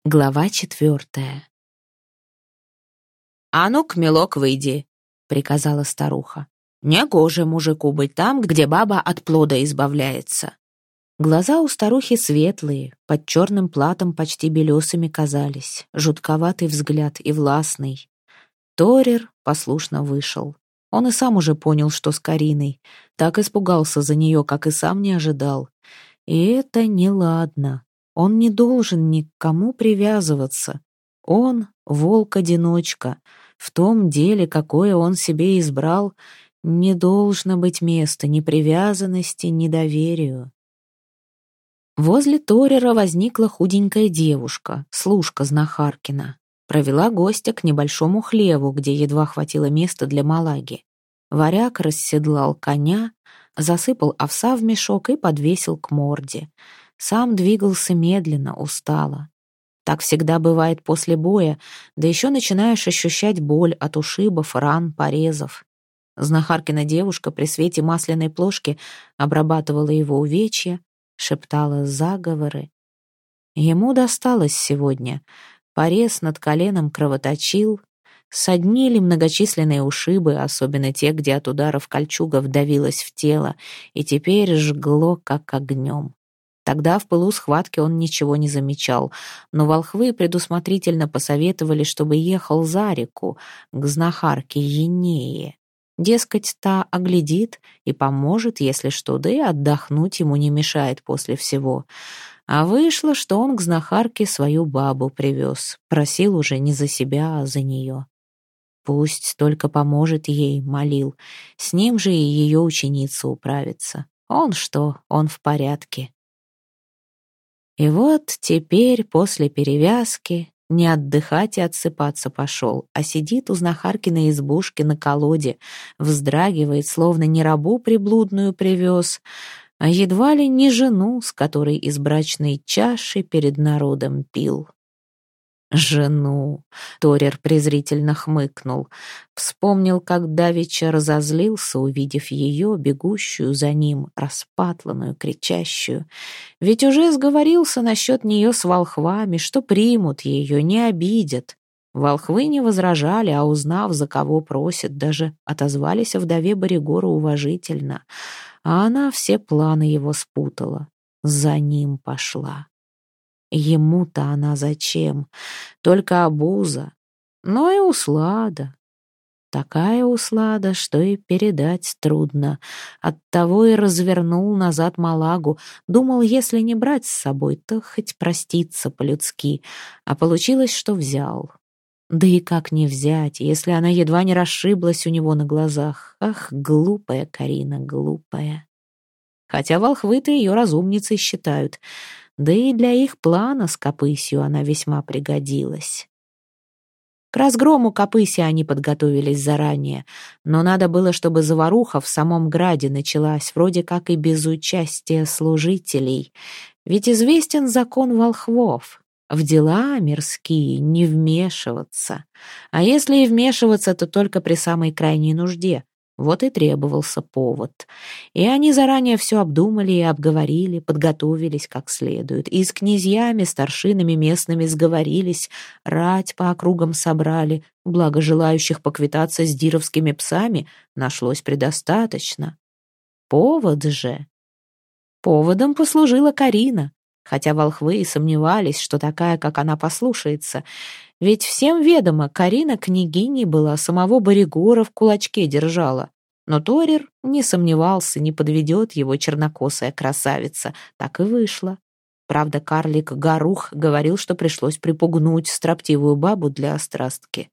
Глава 4. «А ну-ка, милок, выйди», — приказала старуха. «Негоже мужику быть там, где баба от плода избавляется». Глаза у старухи светлые, под черным платом почти белесыми казались, жутковатый взгляд и властный. Торер послушно вышел. Он и сам уже понял, что с Кариной. Так испугался за нее, как и сам не ожидал. И это неладно. Он не должен ни к кому привязываться. Он — волк-одиночка. В том деле, какое он себе избрал, не должно быть места ни привязанности, ни доверию. Возле Торера возникла худенькая девушка, служка знахаркина. Провела гостя к небольшому хлеву, где едва хватило места для малаги. Варяг расседлал коня, засыпал овса в мешок и подвесил к морде. Сам двигался медленно, устало. Так всегда бывает после боя, да еще начинаешь ощущать боль от ушибов, ран, порезов. Знахаркина девушка при свете масляной плошки обрабатывала его увечья, шептала заговоры. Ему досталось сегодня. Порез над коленом кровоточил, соднили многочисленные ушибы, особенно те, где от ударов кольчуга вдавилась в тело, и теперь жгло, как огнем. Тогда в пылу схватки он ничего не замечал, но волхвы предусмотрительно посоветовали, чтобы ехал за реку, к знахарке Енее. Дескать, та оглядит и поможет, если что, да и отдохнуть ему не мешает после всего. А вышло, что он к знахарке свою бабу привез, просил уже не за себя, а за нее. Пусть только поможет ей, молил, с ним же и ее ученица управится. Он что, он в порядке. И вот теперь, после перевязки, не отдыхать и отсыпаться пошел, а сидит у знахаркиной избушки на колоде, вздрагивает, словно не рабу приблудную привез, а едва ли не жену, с которой из брачной чаши перед народом пил. Жену. Торер презрительно хмыкнул. Вспомнил, как давеча разозлился, увидев ее, бегущую за ним, распатланную, кричащую. Ведь уже сговорился насчет нее с волхвами, что примут ее, не обидят. Волхвы не возражали, а узнав, за кого просит, даже отозвались о вдове Боригора уважительно. А она все планы его спутала. За ним пошла. Ему-то она зачем? Только обуза. Но и услада. Такая услада, что и передать трудно. Оттого и развернул назад малагу. Думал, если не брать с собой, то хоть проститься по-людски. А получилось, что взял. Да и как не взять, если она едва не расшиблась у него на глазах. Ах, глупая Карина, глупая. Хотя волхвы-то ее разумницей считают. Да и для их плана с Копысью она весьма пригодилась. К разгрому Копыси они подготовились заранее, но надо было, чтобы заваруха в самом граде началась, вроде как и без участия служителей. Ведь известен закон волхвов. В дела мирские не вмешиваться. А если и вмешиваться, то только при самой крайней нужде. Вот и требовался повод. И они заранее все обдумали и обговорили, подготовились как следует. И с князьями, старшинами местными сговорились, рать по округам собрали, благо желающих поквитаться с дировскими псами нашлось предостаточно. Повод же. Поводом послужила Карина, хотя волхвы и сомневались, что такая, как она, послушается. Ведь всем ведомо, Карина княгиней была, самого Боригора в кулачке держала. Но Торер не сомневался, не подведет его чернокосая красавица. Так и вышло. Правда, карлик Гарух говорил, что пришлось припугнуть строптивую бабу для острастки.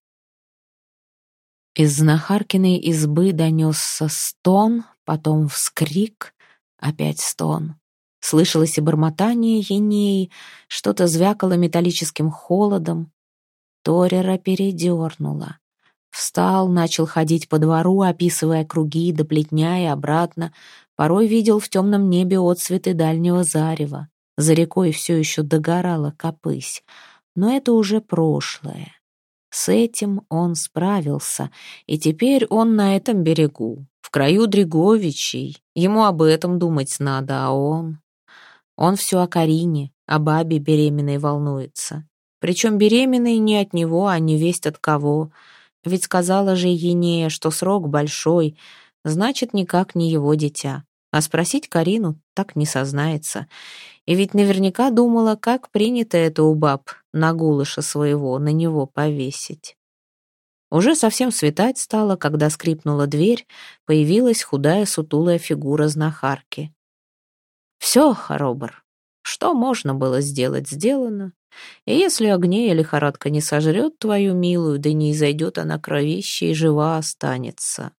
Из знахаркиной избы донесся стон, потом вскрик, опять стон. Слышалось и бормотание Енеи, что-то звякало металлическим холодом. Торера передернуло. Встал, начал ходить по двору, описывая круги до плетня и обратно. Порой видел в темном небе отсветы дальнего зарева. За рекой все еще догорала Копысь. Но это уже прошлое. С этим он справился, и теперь он на этом берегу, в краю Дреговичей. Ему об этом думать надо, а он... Он все о Карине, о бабе беременной волнуется. Причем беременной не от него, а невесть от кого. Ведь сказала же Енея, что срок большой, значит, никак не его дитя. А спросить Карину так не сознается. И ведь наверняка думала, как принято это у баб на гулыша своего на него повесить. Уже совсем светать стало, когда скрипнула дверь, появилась худая сутулая фигура знахарки. «Все, Хоробр, что можно было сделать, сделано. И если огнея лихорадка не сожрет твою милую, да не изойдет она кровищей, жива останется».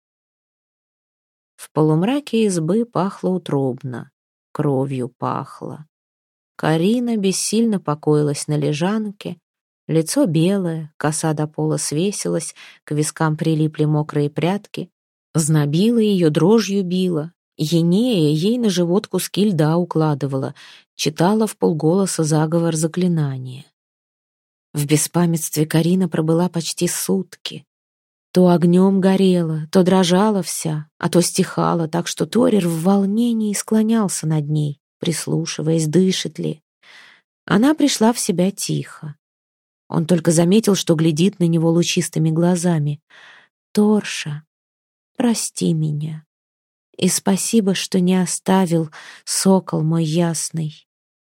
В полумраке избы пахло утробно, кровью пахло. Карина бессильно покоилась на лежанке, лицо белое, коса до пола свесилась, к вискам прилипли мокрые прядки, знобило ее, дрожью било. Енея ей на живот куски льда укладывала, читала вполголоса заговор заклинания. В беспамятстве Карина пробыла почти сутки. То огнем горела, то дрожала вся, а то стихала, так что Торир в волнении склонялся над ней, прислушиваясь, дышит ли. Она пришла в себя тихо. Он только заметил, что глядит на него лучистыми глазами. «Торша, прости меня, и спасибо, что не оставил, сокол мой ясный».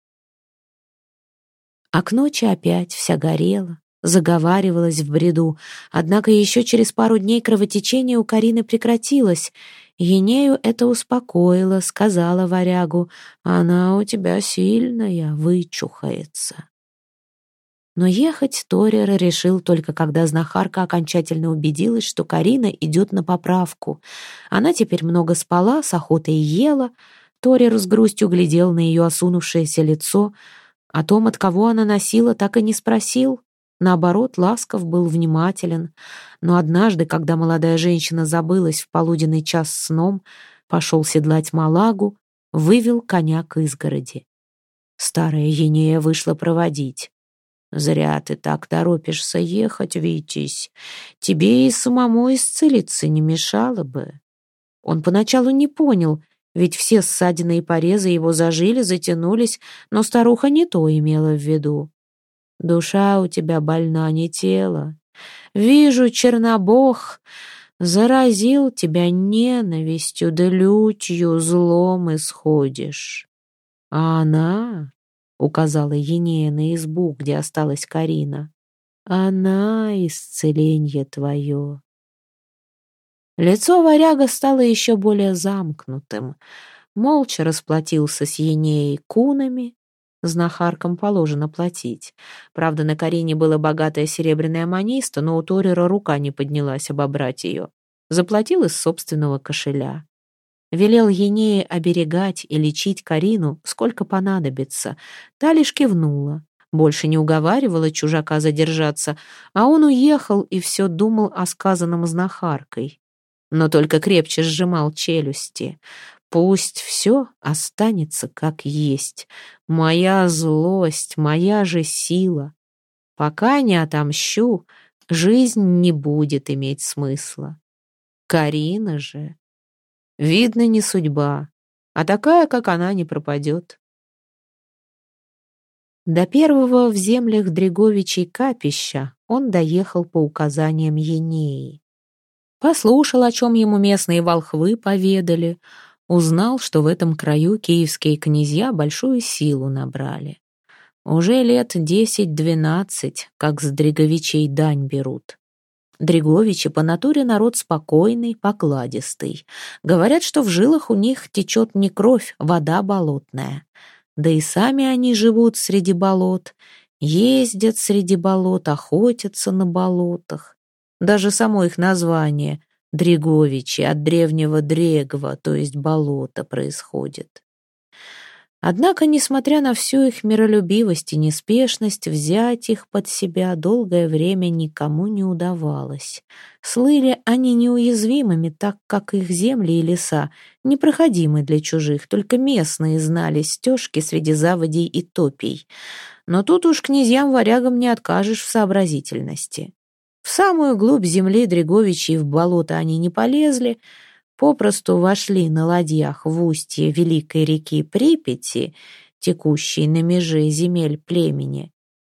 А к ночи опять вся горела, заговаривалась в бреду, однако еще через пару дней кровотечение у Карины прекратилось. Енею это успокоило, сказала варягу: «Она у тебя сильная, вычухается». Но ехать Торир решил только когда знахарка окончательно убедилась, что Карина идет на поправку. Она теперь много спала, с охотой ела. Торир с грустью глядел на ее осунувшееся лицо. О том, от кого она носила, так и не спросил. Наоборот, ласков был, внимателен. Но однажды, когда молодая женщина забылась в полуденный час сном, пошел седлать Малагу, вывел коня к изгороди. Старая Енея вышла проводить. «Зря ты так торопишься ехать, Витязь. Тебе и самому исцелиться не мешало бы». Он поначалу не понял, ведь все ссадины и порезы его зажили, затянулись, но старуха не то имела в виду. «Душа у тебя больна, не тело. Вижу, Чернобог заразил тебя ненавистью, да лютью злом исходишь. А она...» — указала Енея на избу, где осталась Карина. «Она исцеленье твое». Лицо варяга стало еще более замкнутым. Молча расплатился с Енеей кунами. Знахаркам положено платить. Правда, на Карине было богатое серебряное маниста, но у Торира рука не поднялась обобрать ее. Заплатил из собственного кошеля. Велел Енее оберегать и лечить Карину, сколько понадобится. Та лишь кивнула. Больше не уговаривала чужака задержаться, а он уехал и все думал о сказанном знахаркой. Но только крепче сжимал челюсти. Пусть все останется как есть. Моя злость, моя же сила. Пока не отомщу, жизнь не будет иметь смысла. Карина же... Видно, не судьба, а такая, как она, не пропадет. До первого в землях Дреговичей капища он доехал по указаниям Енеи. Послушал, о чем ему местные волхвы поведали, узнал, что в этом краю киевские князья большую силу набрали. Уже лет 10-12, как с Дреговичей дань берут. Дреговичи по натуре народ спокойный, покладистый. Говорят, что в жилах у них течет не кровь, вода болотная. Да и сами они живут среди болот, ездят среди болот, охотятся на болотах. Даже само их название — Дреговичи, от древнего Дрегва, то есть болото, происходит. Однако, несмотря на всю их миролюбивость и неспешность, взять их под себя долгое время никому не удавалось. Слыли они неуязвимыми, так как их земли и леса непроходимы для чужих, только местные знали стежки среди заводей и топий. Но тут уж князьям-варягам не откажешь в сообразительности. В самую глубь земли Дреговичей в болото они не полезли, попросту вошли на ладьях в устье великой реки Припяти, текущей на меже земель племени,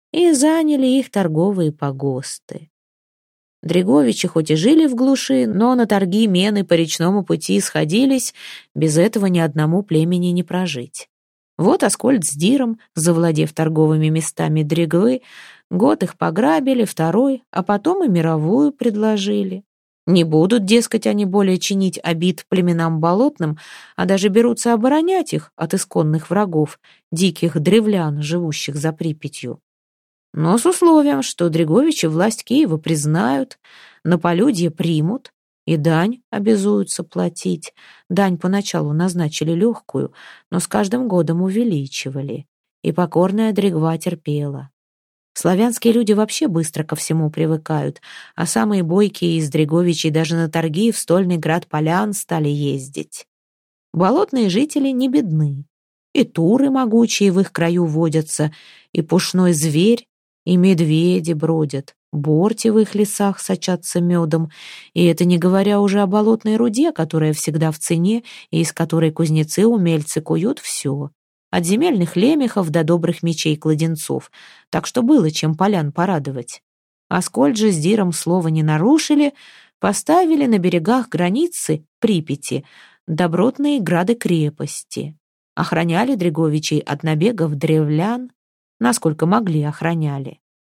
и заняли их торговые погосты. Дреговичи хоть и жили в глуши, но на торги мены по речному пути сходились, без этого ни одному племени не прожить. Вот Аскольд с Диром, завладев торговыми местами Дрегвы, год их пограбили, второй, а потом и мировую предложили. Не будут, дескать, они более чинить обид племенам болотным, а даже берутся оборонять их от исконных врагов, диких древлян, живущих за Припятью. Но с условием, что Дреговичи власть Киева признают, на полюдье примут и дань обязуются платить. Дань поначалу назначили легкую, но с каждым годом увеличивали, и покорная Дрегва терпела. Славянские люди вообще быстро ко всему привыкают, а самые бойкие из Дреговичей даже на торги в стольный град Полян стали ездить. Болотные жители не бедны. И туры могучие в их краю водятся, и пушной зверь, и медведи бродят, борти в их лесах сочатся медом, и это не говоря уже о болотной руде, которая всегда в цене, и из которой кузнецы-умельцы куют все. От земельных лемехов до добрых мечей-кладенцов, так что было чем полян порадовать. Аскольд же с Диром слова не нарушили, поставили на берегах границы Припяти добротные грады-крепости, охраняли Дреговичей от набегов древлян, насколько могли охраняли.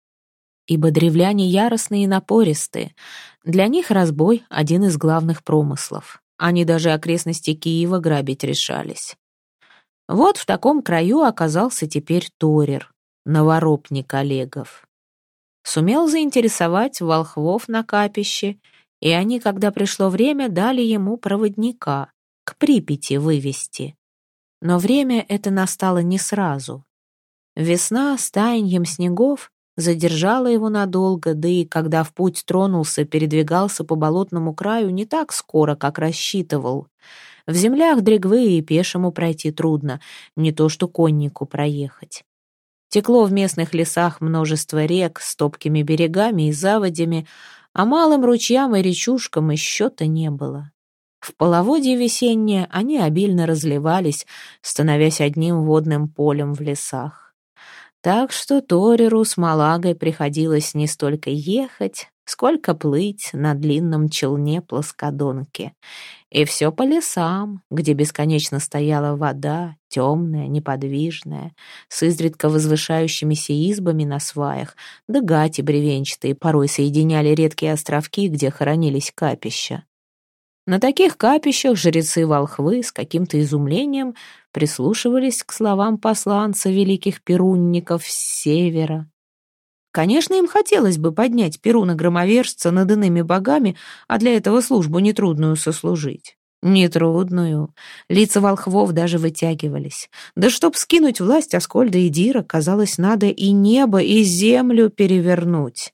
Ибо древляне яростные и напористые, для них разбой — один из главных промыслов. Они даже окрестности Киева грабить решались. Вот в таком краю оказался теперь Торир, новоропник Олегов. Сумел заинтересовать волхвов на капище, и они, когда пришло время, дали ему проводника, к Припяти вывести. Но время это настало не сразу. Весна с таяньем снегов задержала его надолго, да и когда в путь тронулся, передвигался по болотному краю не так скоро, как рассчитывал. В землях Дрегвы и пешему пройти трудно, не то что коннику проехать. Текло в местных лесах множество рек с топкими берегами и заводями, а малым ручьям и речушкам и счета не было. В половодье весеннее они обильно разливались, становясь одним водным полем в лесах. Так что Ториру с Малагой приходилось не столько ехать, сколько плыть на длинном челне-плоскодонке. И все по лесам, где бесконечно стояла вода, темная, неподвижная, с изредка возвышающимися избами на сваях, да гати бревенчатые порой соединяли редкие островки, где хоронились капища. На таких капищах жрецы-волхвы с каким-то изумлением прислушивались к словам посланца великих перунников с севера. Конечно, им хотелось бы поднять Перуна-громовержца над иными богами, а для этого службу нетрудную сослужить. Нетрудную. Лица волхвов даже вытягивались. Да чтоб скинуть власть Аскольда и Дира, казалось, надо и небо, и землю перевернуть.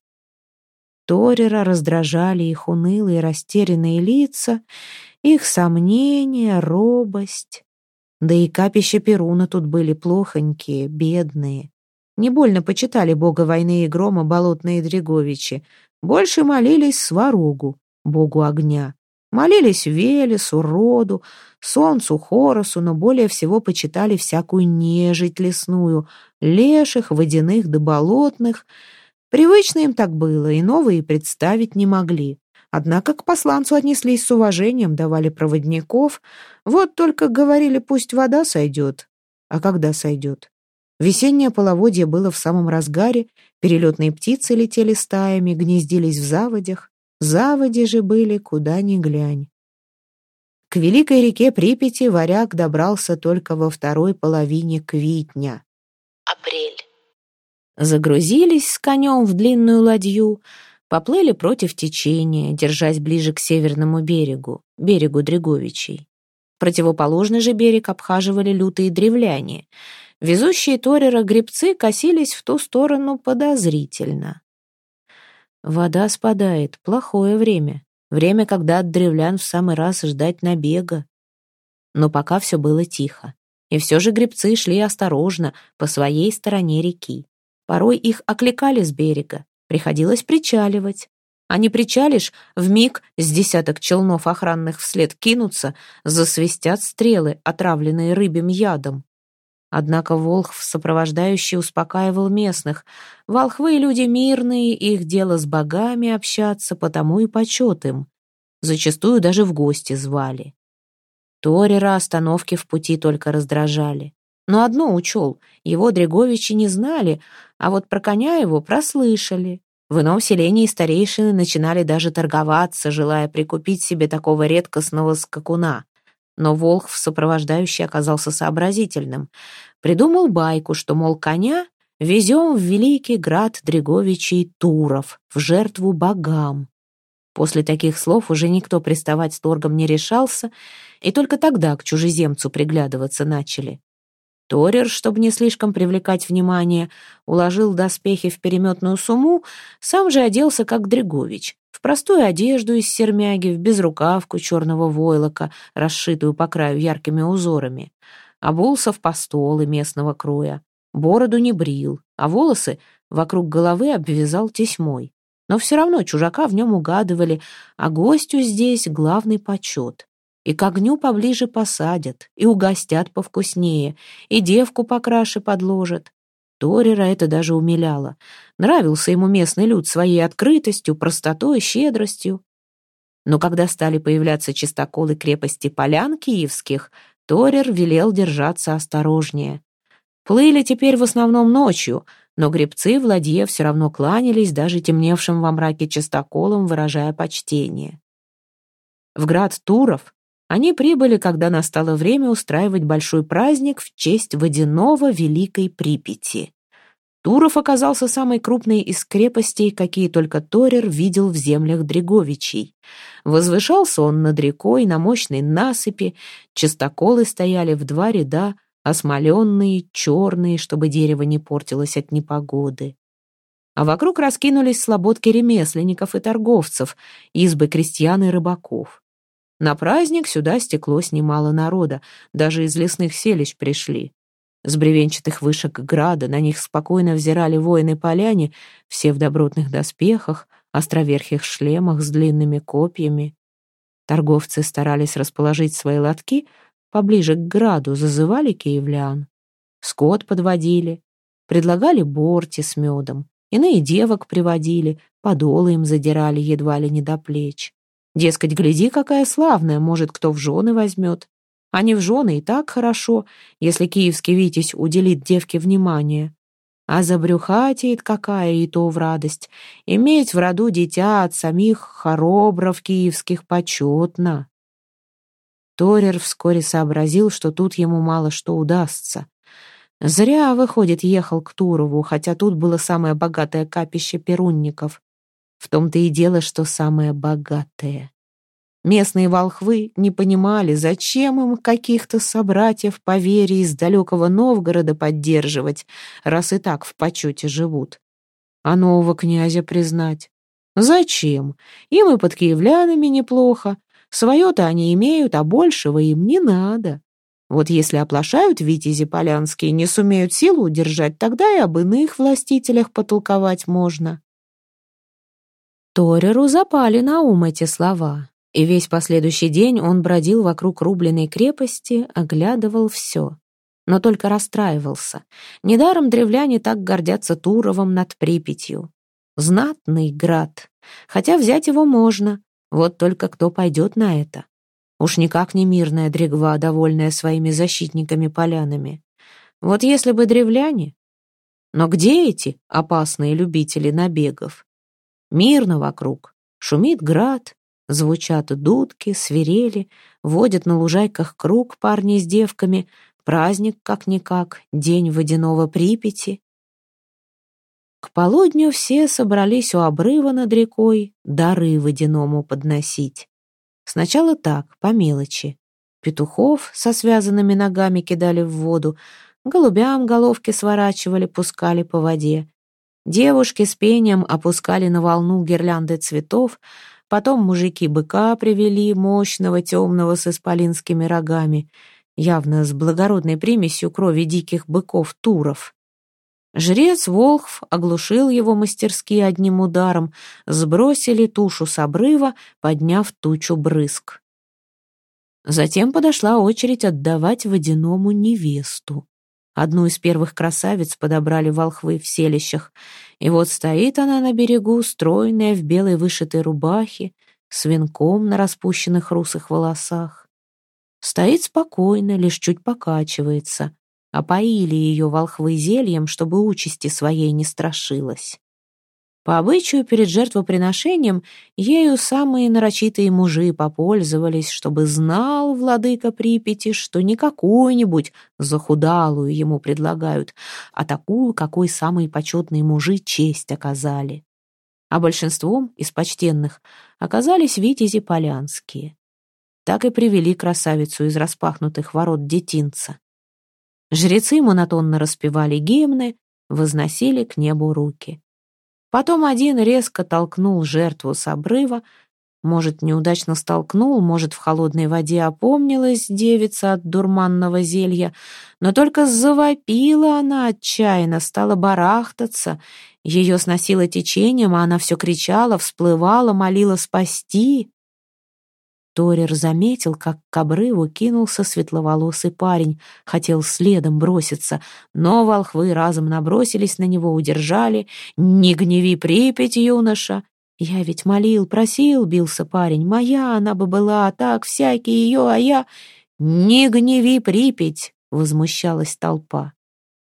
Торира раздражали их унылые растерянные лица, их сомнения, робость. Да и капища Перуна тут были плохонькие, бедные. Не больно почитали бога войны и грома болотные Дреговичи, больше молились Сварогу, богу огня. Молились Велесу, Роду, Солнцу, Хоросу, но более всего почитали всякую нежить лесную, леших, водяных да болотных. Привычно им так было, иного и представить не могли. Однако к посланцу отнеслись с уважением, давали проводников. Вот только говорили, пусть вода сойдет. А когда сойдет? Весеннее половодье было в самом разгаре, перелетные птицы летели стаями, гнездились в заводях. Заводи же были куда ни глянь. К великой реке Припяти варяг добрался только во второй половине квитня. Апрель. Загрузились с конем в длинную ладью, поплыли против течения, держась ближе к северному берегу Дреговичей. Противоположный же берег обхаживали лютые древляне. Везущие Торира гребцы косились в ту сторону подозрительно. Вода спадает, плохое время. Время, когда от древлян в самый раз ждать набега. Но пока все было тихо. И все же гребцы шли осторожно, по своей стороне реки. Порой их окликали с берега, приходилось причаливать. А не причалишь, вмиг с десяток челнов охранных вслед кинутся, засвистят стрелы, отравленные рыбьим ядом. Однако волхв, сопровождающий, успокаивал местных. Волхвы — люди мирные, их дело с богами общаться, потому и почет им. Зачастую даже в гости звали. Торера остановки в пути только раздражали. Но одно учел — его Дреговичи не знали, а вот про коня его прослышали. В ином селении старейшины начинали даже торговаться, желая прикупить себе такого редкостного скакуна. Но волхв, сопровождающий, оказался сообразительным. Придумал байку, что, мол, коня везем в великий град Дреговичей Туров, в жертву богам. После таких слов уже никто приставать с торгом не решался, и только тогда к чужеземцу приглядываться начали. Торер, чтобы не слишком привлекать внимание, уложил доспехи в переметную сумму, сам же оделся как Дрегович, в простую одежду из сермяги, в безрукавку черного войлока, расшитую по краю яркими узорами. Обулся в постолы местного кроя, бороду не брил, а волосы вокруг головы обвязал тесьмой. Но все равно чужака в нем угадывали, а гостю здесь главный почет. И к огню поближе посадят, и угостят повкуснее, и девку покраше подложат. Торера это даже умиляло. Нравился ему местный люд своей открытостью, простотой, щедростью. Но когда стали появляться чистоколы крепости полян киевских, Торер велел держаться осторожнее. Плыли теперь в основном ночью, но гребцы в ладье все равно кланялись даже темневшим во мраке частоколам, выражая почтение. В град Туров они прибыли, когда настало время устраивать большой праздник в честь водяного Великой Припяти. Туров оказался самой крупной из крепостей, какие только Торер видел в землях Дреговичей. Возвышался он над рекой на мощной насыпи, частоколы стояли в 2 ряда, осмоленные, черные, чтобы дерево не портилось от непогоды. А вокруг раскинулись слободки ремесленников и торговцев, избы крестьян и рыбаков. На праздник сюда стеклось немало народа, даже из лесных селищ пришли. С бревенчатых вышек града на них спокойно взирали воины-поляне, все в добротных доспехах, островерхих шлемах с длинными копьями. Торговцы старались расположить свои лотки поближе к граду, зазывали киевлян. Скот подводили, предлагали борти с медом, иные девок приводили, подолы им задирали едва ли не до плеч. Дескать, гляди, какая славная, может, кто в жены возьмет. А не в жены и так хорошо, если киевский витязь уделит девке внимание. А забрюхатеет какая, и то в радость. Иметь в роду дитя от самих хоробров киевских почетно. Торер вскоре сообразил, что тут ему мало что удастся. Зря, выходит, ехал к Турову, хотя тут было самое богатое капище перунников. В том-то и дело, что самое богатое. Местные волхвы не понимали, зачем им каких-то собратьев по вере из далекого Новгорода поддерживать, раз и так в почете живут. А нового князя признать? Зачем? Им и под киевлянами неплохо. Свое-то они имеют, а большего им не надо. Вот если оплошают витязи полянские, не сумеют силу удержать, тогда и об иных властителях потолковать можно. Тореру запали на ум эти слова, и весь последующий день он бродил вокруг рубленной крепости, оглядывал все. Но только расстраивался. Недаром древляне так гордятся Туровом над Припятью. Знатный град, хотя взять его можно, вот только кто пойдет на это? Уж никак не мирная Дрегва, довольная своими защитниками-полянами. Вот если бы древляне... Но где эти опасные любители набегов? Мирно вокруг, шумит град, звучат дудки, свирели, водят на лужайках круг парни с девками, праздник как-никак, день водяного Припяти. К полудню все собрались у обрыва над рекой дары водяному подносить. Сначала так, по мелочи. Петухов со связанными ногами кидали в воду, голубям головки сворачивали, пускали по воде. Девушки с пением опускали на волну гирлянды цветов, потом мужики быка привели, мощного, темного, с исполинскими рогами, явно с благородной примесью крови диких быков Туров. Жрец Волхв оглушил его мастерски одним ударом, сбросили тушу с обрыва, подняв тучу брызг. Затем подошла очередь отдавать водяному невесту. Одну из первых красавиц подобрали волхвы в селищах. И вот стоит она на берегу, стройная, в белой вышитой рубахе, с венком на распущенных русых волосах. Стоит спокойно, лишь чуть покачивается. Опоили ее волхвы зельем, чтобы участи своей не страшилась. По обычаю перед жертвоприношением ею самые нарочитые мужи попользовались, чтобы знал владыка Припяти, что не какую-нибудь захудалую ему предлагают, а такую, какой самые почетные мужи честь оказали. А большинством из почтенных оказались витязи полянские. Так и привели красавицу из распахнутых ворот детинца. Жрецы монотонно распевали гимны, возносили к небу руки. Потом один резко толкнул жертву с обрыва. Может, неудачно столкнул, может, в холодной воде опомнилась девица от дурманного зелья, но только завопила она отчаянно, стала барахтаться. Ее сносило течением, а она все кричала, всплывала, молила спасти. Торер заметил, как к обрыву кинулся светловолосый парень, хотел следом броситься, но волхвы разом набросились на него, удержали. «Не гневи Припять, юноша!» «Я ведь молил, просил», — бился парень. «Моя она бы была, а так всякий ее, а я...» «Не гневи Припять!» — возмущалась толпа.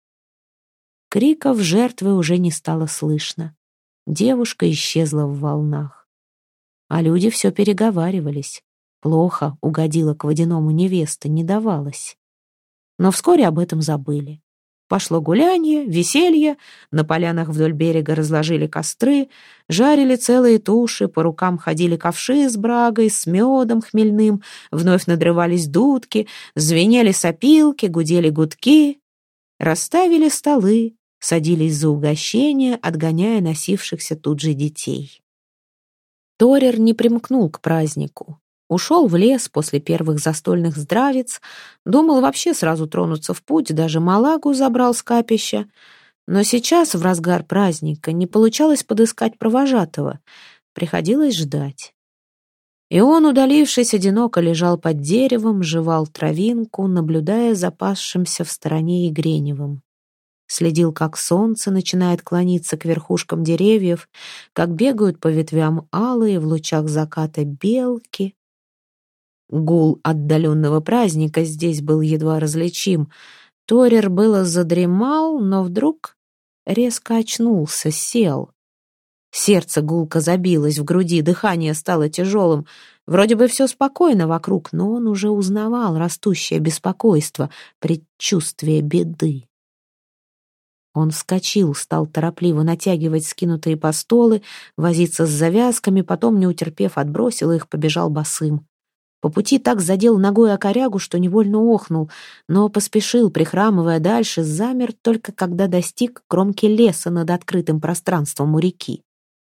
Криков жертвы уже не стало слышно. Девушка исчезла в волнах. А люди все переговаривались. Плохо угодила к водяному невеста, не давалось. Но вскоре об этом забыли. Пошло гулянье, веселье, на полянах вдоль берега разложили костры, жарили целые туши, по рукам ходили ковши с брагой, с медом хмельным, вновь надрывались дудки, звенели сопилки, гудели гудки. Расставили столы, садились за угощение, отгоняя носившихся тут же детей. Торер не примкнул к празднику. Ушел в лес после первых застольных здравиц, думал вообще сразу тронуться в путь, даже малагу забрал с капища. Но сейчас, в разгар праздника, не получалось подыскать провожатого, приходилось ждать. И он, удалившись, одиноко лежал под деревом, жевал травинку, наблюдая за пасшимся в стороне Игреневым. Следил, как солнце начинает клониться к верхушкам деревьев, как бегают по ветвям алые в лучах заката белки. Гул отдаленного праздника здесь был едва различим. Торер было задремал, но вдруг резко очнулся, сел. Сердце гулко забилось в груди, дыхание стало тяжелым. Вроде бы все спокойно вокруг, но он уже узнавал растущее беспокойство, предчувствие беды. Он вскочил, стал торопливо натягивать скинутые постолы, возиться с завязками, потом, не утерпев, отбросил их, побежал босым. По пути так задел ногой о корягу, что невольно охнул, но поспешил, прихрамывая дальше, замер только когда достиг кромки леса над открытым пространством у реки.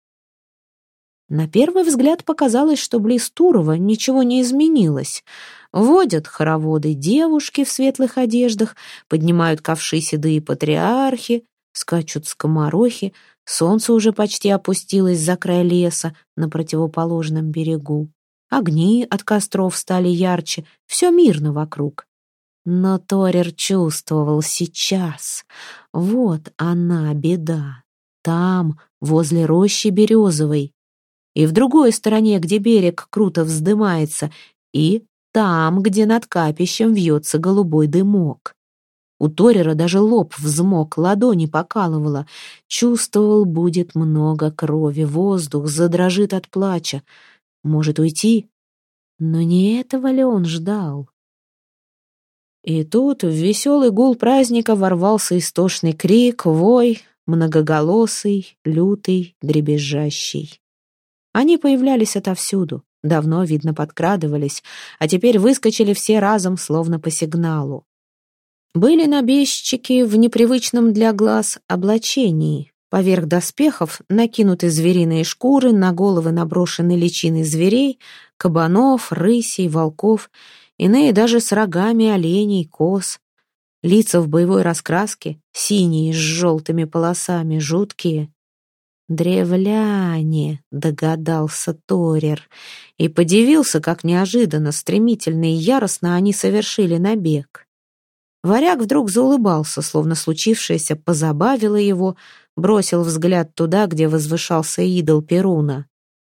На первый взгляд показалось, что близ Турова ничего не изменилось. Водят хороводы девушки в светлых одеждах, поднимают ковши седые патриархи, скачут скоморохи, солнце уже почти опустилось за край леса на противоположном берегу. Огни от костров стали ярче, все мирно вокруг. Но Торер чувствовал сейчас. Вот она, беда. Там, возле рощи березовой. И в другой стороне, где берег круто вздымается. И там, где над капищем вьется голубой дымок. У Торера даже лоб взмок, ладони покалывало. Чувствовал, будет много крови, воздух задрожит от плача. Может уйти? Но не этого ли он ждал? И тут в веселый гул праздника ворвался истошный крик, вой, многоголосый, лютый, дребезжащий. Они появлялись отовсюду, давно, видно, подкрадывались, а теперь выскочили все разом, словно по сигналу. Были набежчики в непривычном для глаз облачении. Поверх доспехов накинуты звериные шкуры, на головы наброшены личины зверей, кабанов, рысей, волков, иные даже с рогами оленей, коз. Лица в боевой раскраске, синие с желтыми полосами, жуткие. «Древляне», — догадался Торер, и подивился, как неожиданно, стремительно и яростно они совершили набег. Варяг вдруг заулыбался, словно случившееся позабавило его, бросил взгляд туда, где возвышался идол Перуна.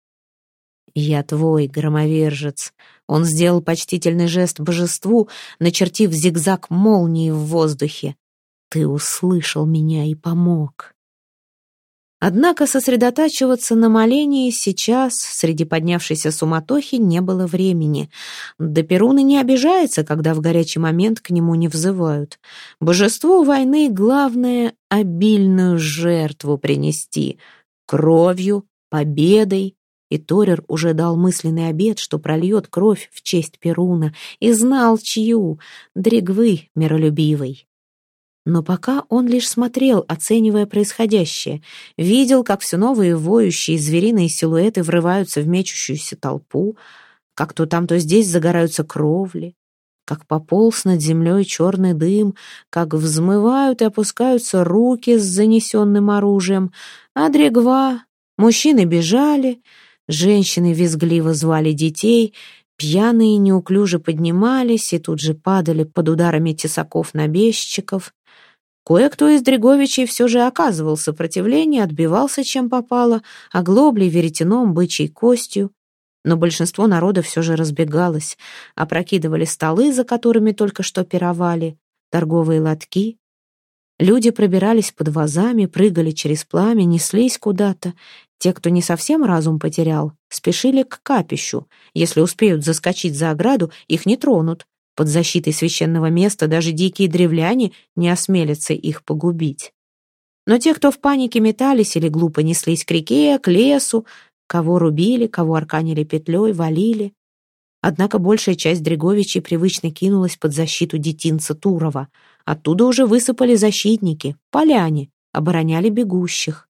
«Я твой, громовержец!» Он сделал почтительный жест божеству, начертив зигзаг молнии в воздухе. «Ты услышал меня и помог». Однако сосредотачиваться на молении сейчас, среди поднявшейся суматохи, не было времени. Да Перун и не обижается, когда в горячий момент к нему не взывают. Божеству войны главное — обильную жертву принести. Кровью, победой. И Торер уже дал мысленный обет, что прольет кровь в честь Перуна, и знал, чью — Дригвы миролюбивой. Но пока он лишь смотрел, оценивая происходящее, видел, как все новые воющие звериные силуэты врываются в мечущуюся толпу, как то там, то здесь загораются кровли, как пополз над землей черный дым, как взмывают и опускаются руки с занесенным оружием, а Дрегва, мужчины бежали, женщины визгливо звали детей, пьяные неуклюже поднимались и тут же падали под ударами тесаков набежчиков. Кое-кто из Дреговичей все же оказывал сопротивление, отбивался чем попало, оглоблей, веретеном, бычьей костью. Но большинство народа все же разбегалось, опрокидывали столы, за которыми только что пировали, торговые лотки. Люди пробирались под вазами, прыгали через пламя, неслись куда-то. Те, кто не совсем разум потерял, спешили к капищу. Если успеют заскочить за ограду, их не тронут. Под защитой священного места даже дикие древляне не осмелятся их погубить. Но те, кто в панике метались или глупо неслись к реке, к лесу, кого рубили, кого арканили петлей, валили. Однако большая часть Дреговичей привычно кинулась под защиту детинца Турова. Оттуда уже высыпали защитники, поляне, обороняли бегущих.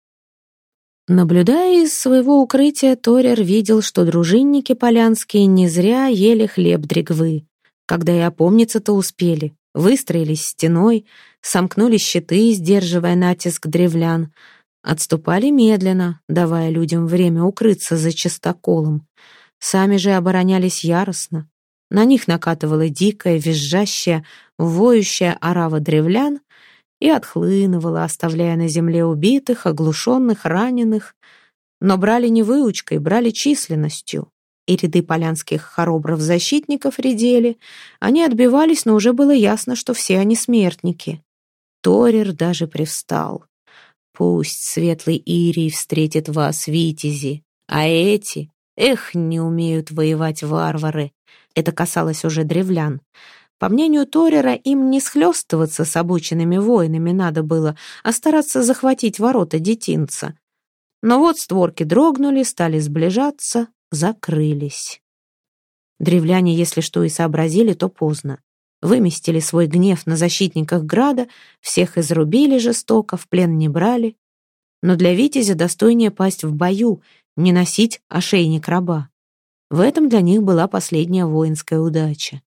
Наблюдая из своего укрытия, Торер видел, что дружинники полянские не зря ели хлеб Дрегвы. Когда и опомниться-то успели, выстроились стеной, сомкнули щиты, сдерживая натиск древлян, отступали медленно, давая людям время укрыться за частоколом. Сами же оборонялись яростно. На них накатывала дикая, визжащая, воющая орава древлян и отхлынывала, оставляя на земле убитых, оглушенных, раненых. Но брали не выучкой, брали численностью. И ряды полянских хоробров-защитников редели. Они отбивались, но уже было ясно, что все они смертники. Торер даже привстал. «Пусть светлый Ирий встретит вас, витязи, а эти, не умеют воевать варвары». Это касалось уже древлян. По мнению Торера, им не схлёстываться с обученными воинами надо было, а стараться захватить ворота детинца. Но вот створки дрогнули, стали сближаться, закрылись. Древляне, если что и сообразили, то поздно. Выместили свой гнев на защитниках града, всех изрубили жестоко, в плен не брали. Но для витязя достойнее пасть в бою, не носить ошейник раба. В этом для них была последняя воинская удача.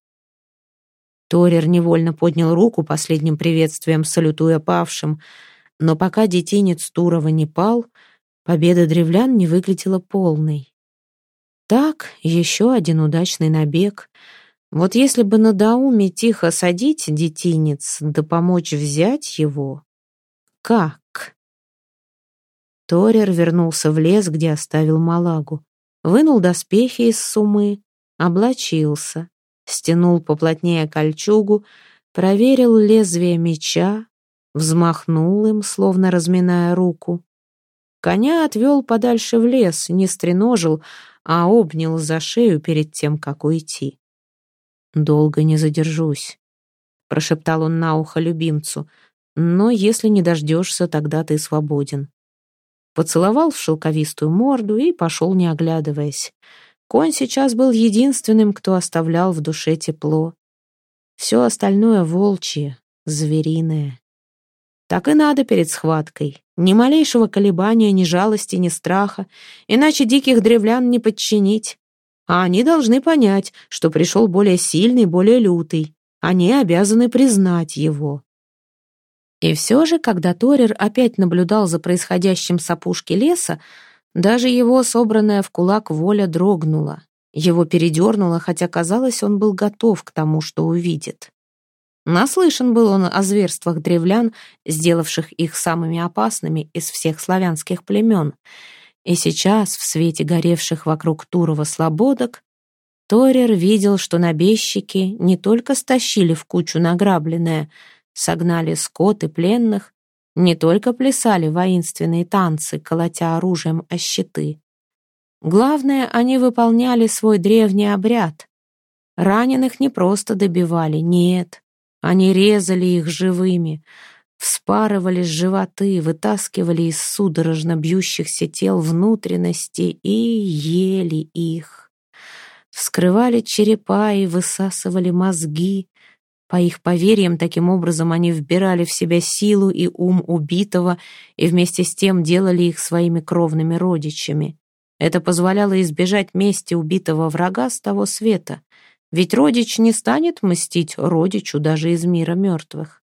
Торер невольно поднял руку последним приветствием, салютуя павшим, но пока детинец Турова не пал, победа древлян не выглядела полной. Так, еще один удачный набег. Вот если бы на Дауме тихо садить детинец, да помочь взять его... Как? Торер вернулся в лес, где оставил Малагу. Вынул доспехи из сумы, облачился, стянул поплотнее кольчугу, проверил лезвие меча, взмахнул им, словно разминая руку. Коня отвел подальше в лес, не стреножил, а обнял за шею перед тем, как уйти. «Долго не задержусь», — прошептал он на ухо любимцу, «но если не дождешься, тогда ты свободен». Поцеловал в шелковистую морду и пошел, не оглядываясь. Конь сейчас был единственным, кто оставлял в душе тепло. Все остальное волчье, звериное. Так и надо перед схваткой. Ни малейшего колебания, ни жалости, ни страха, иначе диких древлян не подчинить. А они должны понять, что пришел более сильный, более лютый. Они обязаны признать его. И все же, когда Торер опять наблюдал за происходящим с опушки леса, даже его собранная в кулак воля дрогнула. Его передернуло, хотя, казалось, он был готов к тому, что увидит. Наслышан был он о зверствах древлян, сделавших их самыми опасными из всех славянских племен. И сейчас, в свете горевших вокруг Турова слободок, Торер видел, что набежчики не только стащили в кучу награбленное, согнали скот и пленных, не только плясали воинственные танцы, колотя оружием о щиты. Главное, они выполняли свой древний обряд. Раненых не просто добивали, нет, они резали их живыми, вспарывали животы, вытаскивали из судорожно бьющихся тел внутренности и ели их. Вскрывали черепа и высасывали мозги. По их поверьям, таким образом они вбирали в себя силу и ум убитого и вместе с тем делали их своими кровными родичами. Это позволяло избежать мести убитого врага с того света, ведь родич не станет мстить родичу даже из мира мертвых.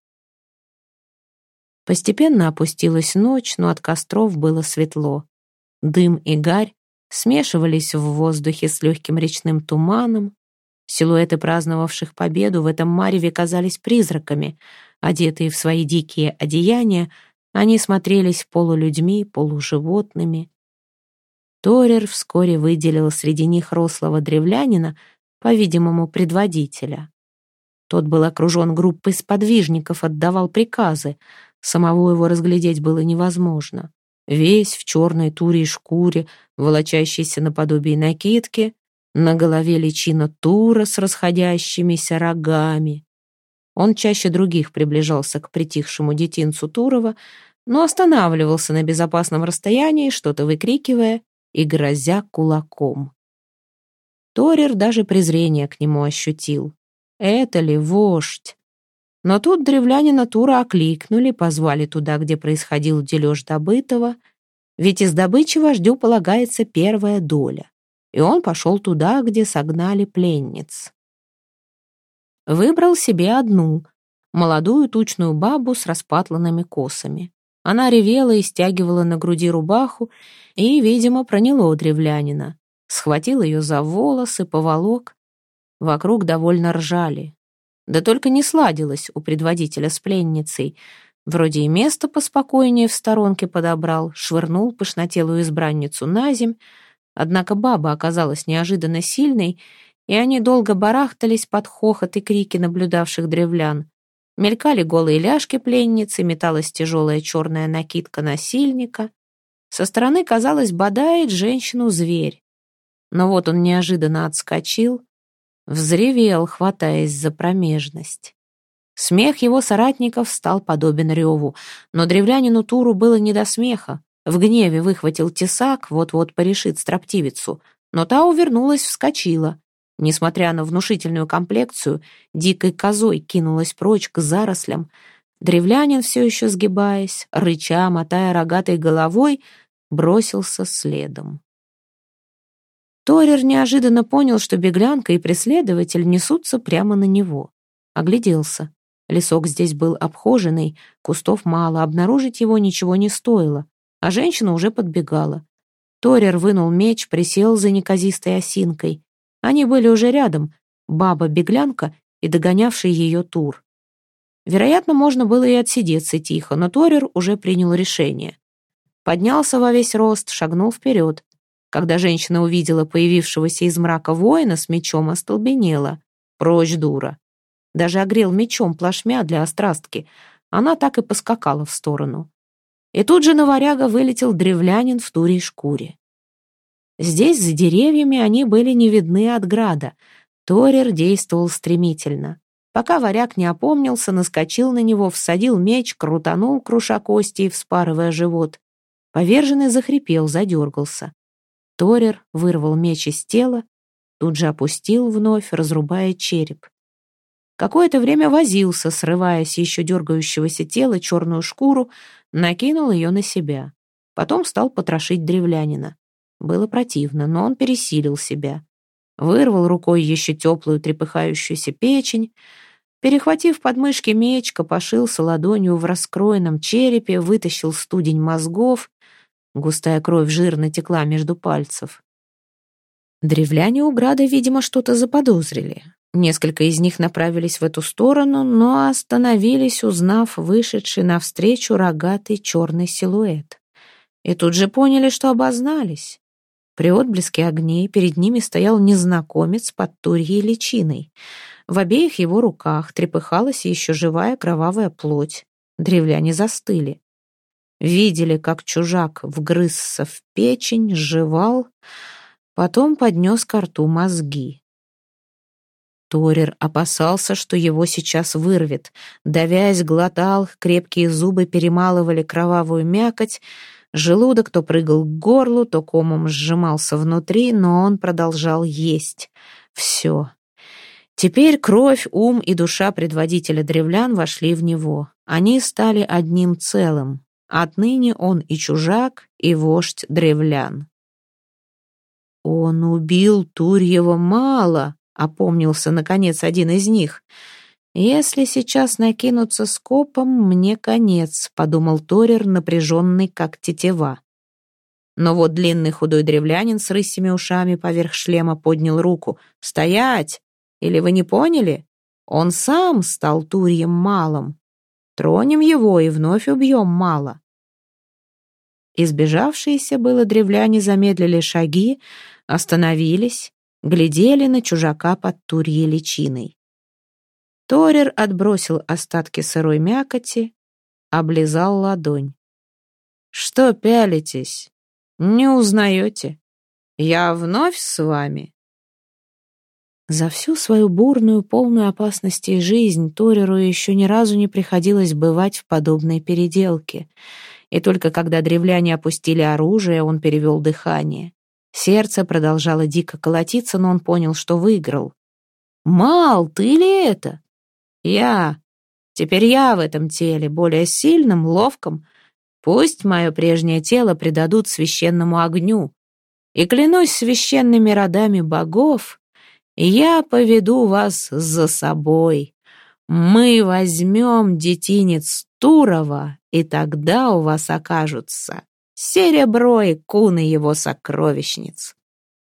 Постепенно опустилась ночь, но от костров было светло. Дым и гарь смешивались в воздухе с легким речным туманом. Силуэты праздновавших победу в этом мареве казались призраками. Одетые в свои дикие одеяния, они смотрелись полулюдьми, полуживотными. Торер вскоре выделил среди них рослого древлянина, по-видимому, предводителя. Тот был окружен группой сподвижников, отдавал приказы. Самого его разглядеть было невозможно. Весь в черной туре и шкуре, волочащейся наподобие накидки, на голове личина тура с расходящимися рогами. Он чаще других приближался к притихшему детинцу Турова, но останавливался на безопасном расстоянии, что-то выкрикивая и грозя кулаком. Торер даже презрение к нему ощутил. Это ли вождь? Но тут древлянина Тура окликнули, позвали туда, где происходил дележ добытого, ведь из добычи вождю полагается первая доля, и он пошел туда, где согнали пленниц. Выбрал себе одну, молодую тучную бабу с распатланными косами. Она ревела и стягивала на груди рубаху, и, видимо, проняло древлянина. Схватил ее за волосы, поволок. Вокруг довольно ржали. Да только не сладилось у предводителя с пленницей. Вроде и место поспокойнее в сторонке подобрал, швырнул пышнотелую избранницу на земь, однако баба оказалась неожиданно сильной, и они долго барахтались под хохот и крики наблюдавших древлян. Мелькали голые ляжки пленницы, металась тяжелая черная накидка насильника. Со стороны, казалось, бодает женщину зверь. Но вот он неожиданно отскочил, взревел, хватаясь за промежность. Смех его соратников стал подобен реву, но древлянину Туру было не до смеха. В гневе выхватил тесак, вот-вот порешит строптивицу, но та увернулась, вскочила. Несмотря на внушительную комплекцию, дикой козой кинулась прочь к зарослям. Древлянин, все еще сгибаясь, рыча, мотая рогатой головой, бросился следом. Торер неожиданно понял, что беглянка и преследователь несутся прямо на него. Огляделся. Лесок здесь был обхоженный, кустов мало, обнаружить его ничего не стоило, а женщина уже подбегала. Торер вынул меч, присел за неказистой осинкой. Они были уже рядом, баба-беглянка и догонявший ее Тур. Вероятно, можно было и отсидеться тихо, но Торер уже принял решение. Поднялся во весь рост, шагнул вперед. Когда женщина увидела появившегося из мрака воина с мечом, остолбенела. Прочь, дура. Даже огрел мечом плашмя для острастки. Она так и поскакала в сторону. И тут же на варяга вылетел древлянин в туре и шкуре. Здесь, за деревьями, они были не видны от града. Торер действовал стремительно. Пока варяг не опомнился, наскочил на него, всадил меч, крутанул, круша кости и вспарывая живот. Поверженный захрипел, задергался. Торер вырвал меч из тела, тут же опустил вновь, разрубая череп. Какое-то время возился, срывая с еще дергающегося тела черную шкуру, накинул ее на себя. Потом стал потрошить древлянина. Было противно, но он пересилил себя. Вырвал рукой еще теплую трепыхающуюся печень, перехватив подмышки меч, копошился ладонью в раскроенном черепе, вытащил студень мозгов. Густая кровь жирно текла между пальцев. Древляне у града, видимо, что-то заподозрили. Несколько из них направились в эту сторону, но остановились, узнав вышедший навстречу рогатый черный силуэт. И тут же поняли, что обознались. При отблеске огней перед ними стоял незнакомец под турьей личиной. В обеих его руках трепыхалась еще живая кровавая плоть. Древляне застыли. Видели, как чужак вгрызся в печень, сживал, потом поднес ко рту мозги. Торер опасался, что его сейчас вырвет. Давясь, глотал, крепкие зубы перемалывали кровавую мякоть, желудок то прыгал к горлу, то комом сжимался внутри, но он продолжал есть. Все. Теперь кровь, ум и душа предводителя древлян вошли в него. Они стали одним целым. Отныне он и чужак, и вождь древлян. «Он убил Турьева мало», — опомнился, наконец, один из них. «Если сейчас накинуться скопом, мне конец», — подумал Торер, напряженный, как тетива. Но вот длинный худой древлянин с рысьими ушами поверх шлема поднял руку. «Стоять! Или вы не поняли? Он сам стал Турьем малым. Тронем его и вновь убьем мало». Избежавшиеся было древляне замедлили шаги, остановились, глядели на чужака под турьей личиной. Торер отбросил остатки сырой мякоти, облизал ладонь. «Что пялитесь? Не узнаете? Я вновь с вами». За всю свою бурную, полную опасностей жизнь Тореру еще ни разу не приходилось бывать в подобной переделке. И только когда древляне опустили оружие, он перевел дыхание. Сердце продолжало дико колотиться, но он понял, что выиграл. «Мал, ты ли это?» «Я. Теперь я в этом теле, более сильном, ловком. Пусть мое прежнее тело предадут священному огню. И клянусь священными родами богов, я поведу вас за собой. Мы возьмем детинец Турова, и тогда у вас окажутся серебро и куны его сокровищниц».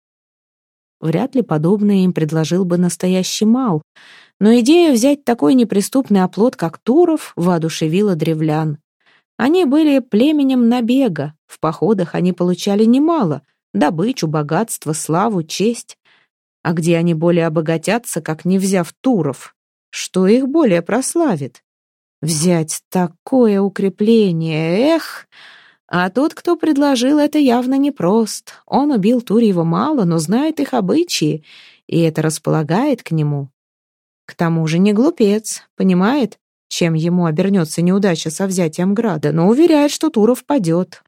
Вряд ли подобное им предложил бы настоящий Мал, но идея взять такой неприступный оплот, как Туров, воодушевила древлян. Они были племенем набега, в походах они получали немало — добычу, богатство, славу, честь. А где они более обогатятся, как не взяв Туров? Что их более прославит? Взять такое укрепление, эх! А тот, кто предложил, это явно непрост. Он убил Турьева мало, но знает их обычаи, и это располагает к нему. К тому же не глупец, понимает, чем ему обернется неудача со взятием града, но уверяет, что Туров падет.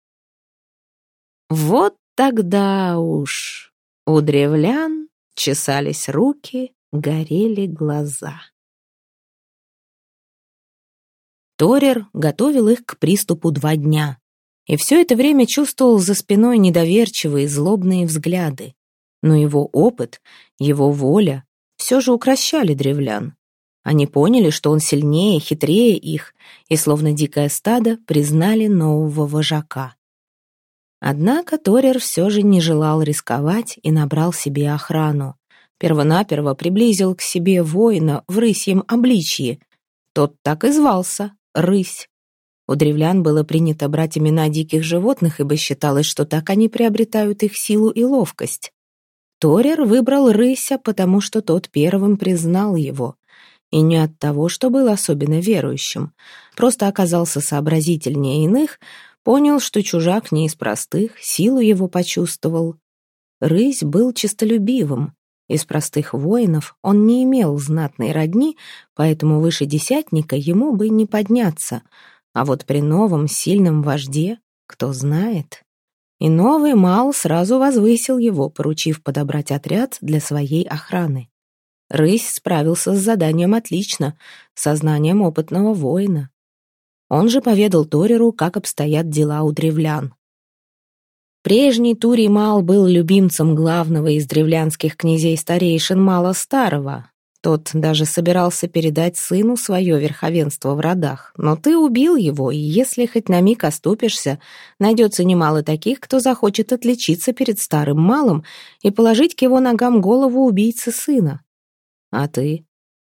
Вот тогда уж у древлян чесались руки, горели глаза. Торер готовил их к приступу 2 дня, и все это время чувствовал за спиной недоверчивые, злобные взгляды. Но его опыт, его воля все же укрощали древлян. Они поняли, что он сильнее, хитрее их, и, словно дикое стадо, признали нового вожака. Однако Торер все же не желал рисковать и набрал себе охрану. Первонаперво приблизил к себе воина в рысьем обличье. Тот так и звался — Рысь. У древлян было принято брать имена диких животных, ибо считалось, что так они приобретают их силу и ловкость. Торер выбрал Рыся, потому что тот первым признал его. И не от того, что был особенно верующим. Просто оказался сообразительнее иных, понял, что чужак не из простых, силу его почувствовал. Рысь был честолюбивым. Из простых воинов он не имел знатной родни, поэтому выше десятника ему бы не подняться. А вот при новом сильном вожде, кто знает. И новый Мал сразу возвысил его, поручив подобрать отряд для своей охраны. Рысь справился с заданием отлично, со знанием опытного воина. Он же поведал Тореру, как обстоят дела у древлян. Прежний Турий Мал был любимцем главного из древлянских князей-старейшин Мала Старого. Тот даже собирался передать сыну свое верховенство в родах. Но ты убил его, и если хоть на миг оступишься, найдется немало таких, кто захочет отличиться перед старым Малым и положить к его ногам голову убийцы сына. А ты?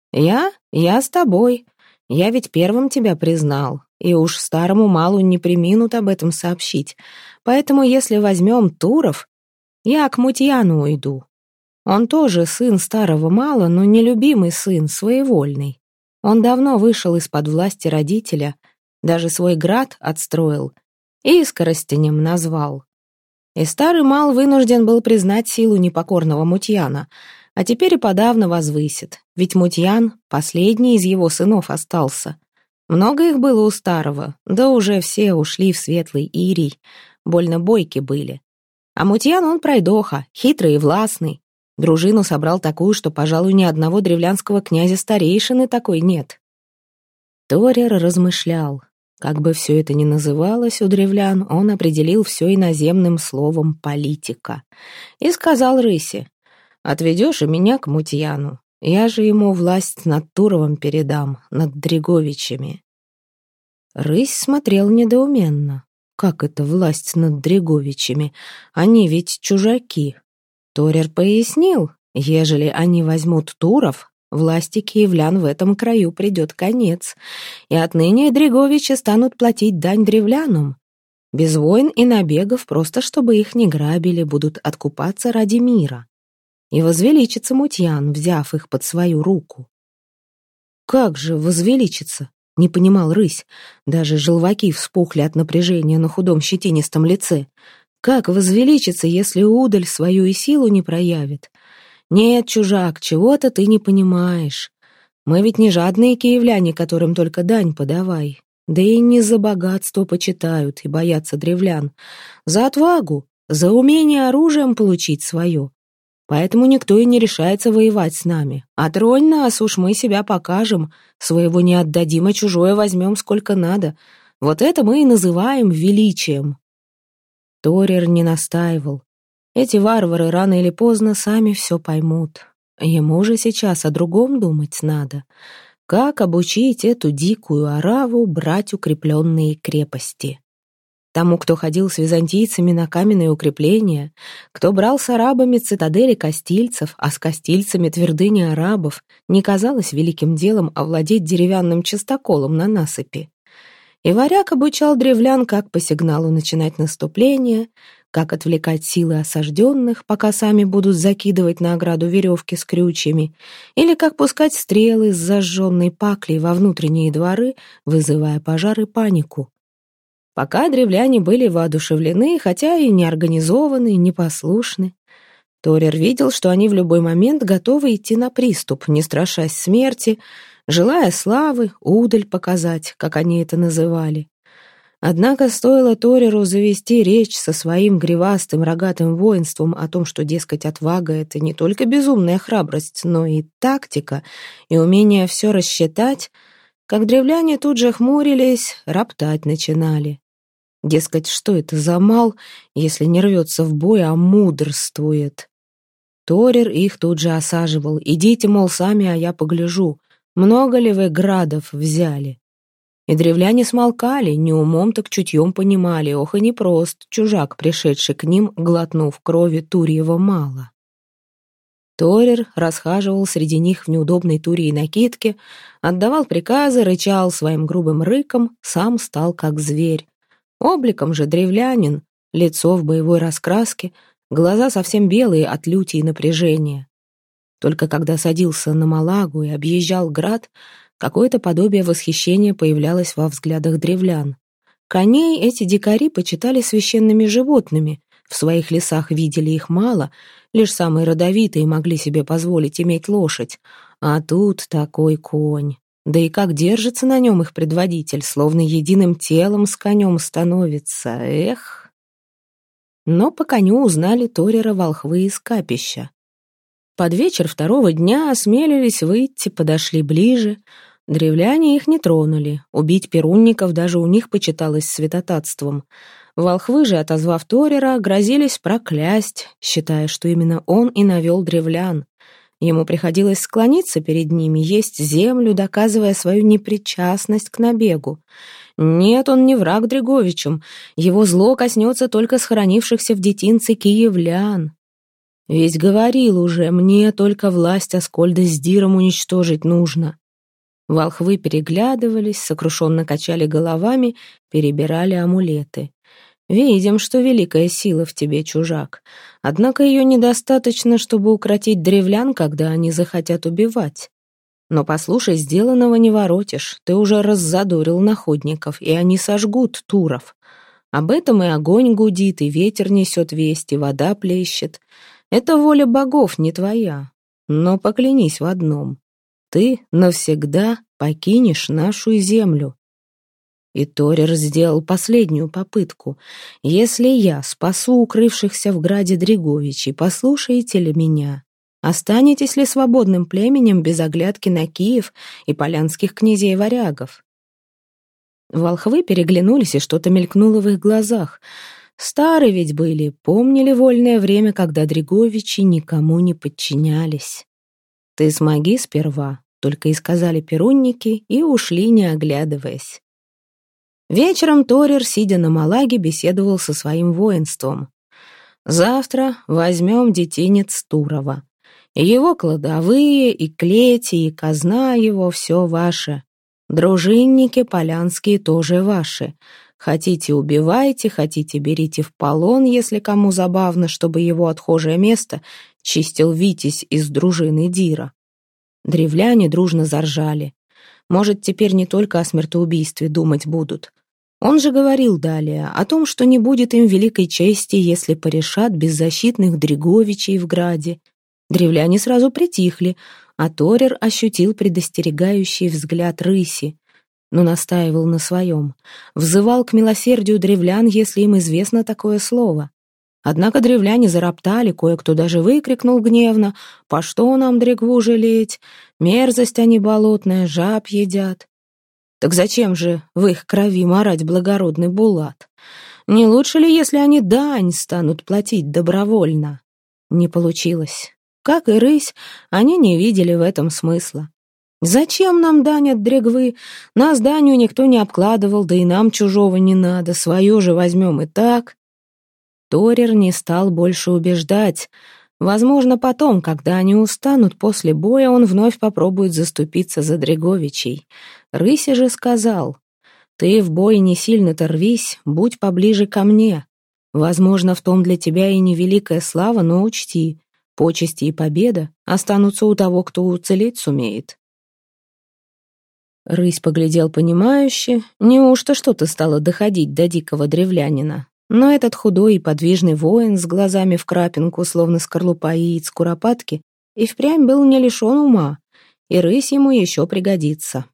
Я с тобой. Я ведь первым тебя признал, и уж старому малу не преминут об этом сообщить. Поэтому если возьмем Туров, я к Мутьяну уйду. Он тоже сын старого мала, но нелюбимый сын, своевольный. Он давно вышел из-под власти родителя, даже свой град отстроил и Искоростенем назвал. И старый мал вынужден был признать силу непокорного Мутьяна, а теперь и подавно возвысит, ведь Мутьян последний из его сынов остался. Много их было у старого, да уже все ушли в светлый Ирий, больно бойки были. А Мутьян он пройдоха, хитрый и властный. Дружину собрал такую, что, пожалуй, ни одного древлянского князя-старейшины такой нет. Торер размышлял. Как бы все это ни называлось у древлян, он определил все иноземным словом «политика». И сказал рыси: «Отведешь и меня к Мутьяну. Я же ему власть над Туровом передам, над Дреговичами». Рысь смотрел недоуменно. Как это власть над Дреговичами? Они ведь чужаки. Торер пояснил, ежели они возьмут Туров, власти киевлян в этом краю придет конец, и отныне Дреговичи станут платить дань древлянам. Без войн и набегов, просто чтобы их не грабили, будут откупаться ради мира. И возвеличится Мутьян, взяв их под свою руку. «Как же возвеличится?» — не понимал рысь. Даже желваки вспухли от напряжения на худом щетинистом лице. «Как возвеличится, если удаль свою и силу не проявит? Нет, чужак, чего-то ты не понимаешь. Мы ведь не жадные киевляне, которым только дань подавай. Да и не за богатство почитают и боятся древлян. За отвагу, за умение оружием получить свое. Поэтому никто и не решается воевать с нами. А тронь нас, уж мы себя покажем. Своего не отдадим, а чужое возьмем сколько надо. Вот это мы и называем величием». Торер не настаивал. Эти варвары рано или поздно сами все поймут. Ему же сейчас о другом думать надо. Как обучить эту дикую ораву брать укрепленные крепости? Тому, кто ходил с византийцами на каменные укрепления, кто брал с арабами цитадели кастильцев, а с кастильцами твердыни арабов, не казалось великим делом овладеть деревянным частоколом на насыпи. И варяг обучал древлян, как по сигналу начинать наступление, как отвлекать силы осажденных, пока сами будут закидывать на ограду веревки с крючьями, или как пускать стрелы с зажженной паклей во внутренние дворы, вызывая пожар и панику. Пока древляне были воодушевлены, хотя и не организованы, и непослушны. Торер видел, что они в любой момент готовы идти на приступ, не страшась смерти, желая славы, удаль показать, как они это называли. Однако стоило Тореру завести речь со своим гривастым рогатым воинством о том, что, дескать, отвага — это не только безумная храбрость, но и тактика, и умение все рассчитать, как древляне тут же хмурились, роптать начинали. Дескать, что это за мал, если не рвется в бой, а мудрствует? Торер их тут же осаживал. «Идите, мол, сами, а я погляжу. Много ли вы градов взяли?» И древляне смолкали, не умом, так чутьем понимали, ох и непрост чужак, пришедший к ним, глотнув крови Турьева мала. Торер расхаживал среди них в неудобной турьей накидке, отдавал приказы, рычал своим грубым рыком, сам стал как зверь. Обликом же древлянин, лицо в боевой раскраске, глаза совсем белые от люти и напряжения. Только когда садился на Малагу и объезжал град, какое-то подобие восхищения появлялось во взглядах древлян. Коней эти дикари почитали священными животными, в своих лесах видели их мало, лишь самые родовитые могли себе позволить иметь лошадь, а тут такой конь. Да и как держится на нем их предводитель, словно единым телом с конем становится, эх! Но по коню узнали Торера волхвы из капища. Под вечер второго дня осмелились выйти, подошли ближе. Древляне их не тронули, убить перунников даже у них почиталось святотатством. Волхвы же, отозвав Торера, грозились проклясть, считая, что именно он и навел древлян. Ему приходилось склониться перед ними, есть землю, доказывая свою непричастность к набегу. Нет, он не враг Дреговичам, его зло коснется только схоронившихся в детинце киевлян. Ведь говорил уже, мне только власть Аскольда с Диром уничтожить нужно. Волхвы переглядывались, сокрушенно качали головами, перебирали амулеты. Видим, что великая сила в тебе, чужак. Однако ее недостаточно, чтобы укротить древлян, когда они захотят убивать. Но послушай, сделанного не воротишь. Ты уже раззадорил находников, и они сожгут туров. Об этом и огонь гудит, и ветер несет весть, и вода плещет. Это воля богов, не твоя. Но поклянись в одном. Ты навсегда покинешь нашу землю. И Торир сделал последнюю попытку. Если я спасу укрывшихся в граде Дреговичей, послушаете ли меня? Останетесь ли свободным племенем без оглядки на Киев и полянских князей-варягов? Волхвы переглянулись, и что-то мелькнуло в их глазах. Старые ведь были, помнили вольное время, когда Дреговичи никому не подчинялись. «Ты смоги сперва», — только и сказали перунники, и ушли, не оглядываясь. Вечером Торир, сидя на Малаге, беседовал со своим воинством. «Завтра возьмем детинец Турова. Его кладовые, и клети, и казна его — все ваше. Дружинники полянские тоже ваши. Хотите — убивайте, хотите — берите в полон, если кому забавно, чтобы его отхожее место чистил Витязь из дружины Дира». Древляне дружно заржали. Может, теперь не только о смертоубийстве думать будут. Он же говорил далее о том, что не будет им великой чести, если порешат беззащитных Дреговичей в граде. Древляне сразу притихли, а Торир ощутил предостерегающий взгляд рыси, но настаивал на своем. Взывал к милосердию древлян, если им известно такое слово. Однако древляне зароптали, кое-кто даже выкрикнул гневно: «По что нам Дрегву жалеть? Мерзость они болотная, жаб едят». Так зачем же в их крови марать благородный булат? Не лучше ли, если они дань станут платить добровольно? Не получилось. Как и рысь, они не видели в этом смысла. Зачем нам дань от Дрегвы? Нас данью никто не обкладывал, да и нам чужого не надо, свое же возьмем и так. Торир не стал больше убеждать. Возможно, потом, когда они устанут после боя, он вновь попробует заступиться за Дреговичей. Рыси же сказал: «Ты в бой не сильно-то рвись, будь поближе ко мне. Возможно, в том для тебя и невеликая слава, но учти, почести и победа останутся у того, кто уцелеть сумеет». Рысь поглядел понимающе. Неужто что-то стало доходить до дикого древлянина? Но этот худой и подвижный воин с глазами в крапинку, словно скорлупа яиц куропатки, и впрямь был не лишен ума, и рысь ему еще пригодится.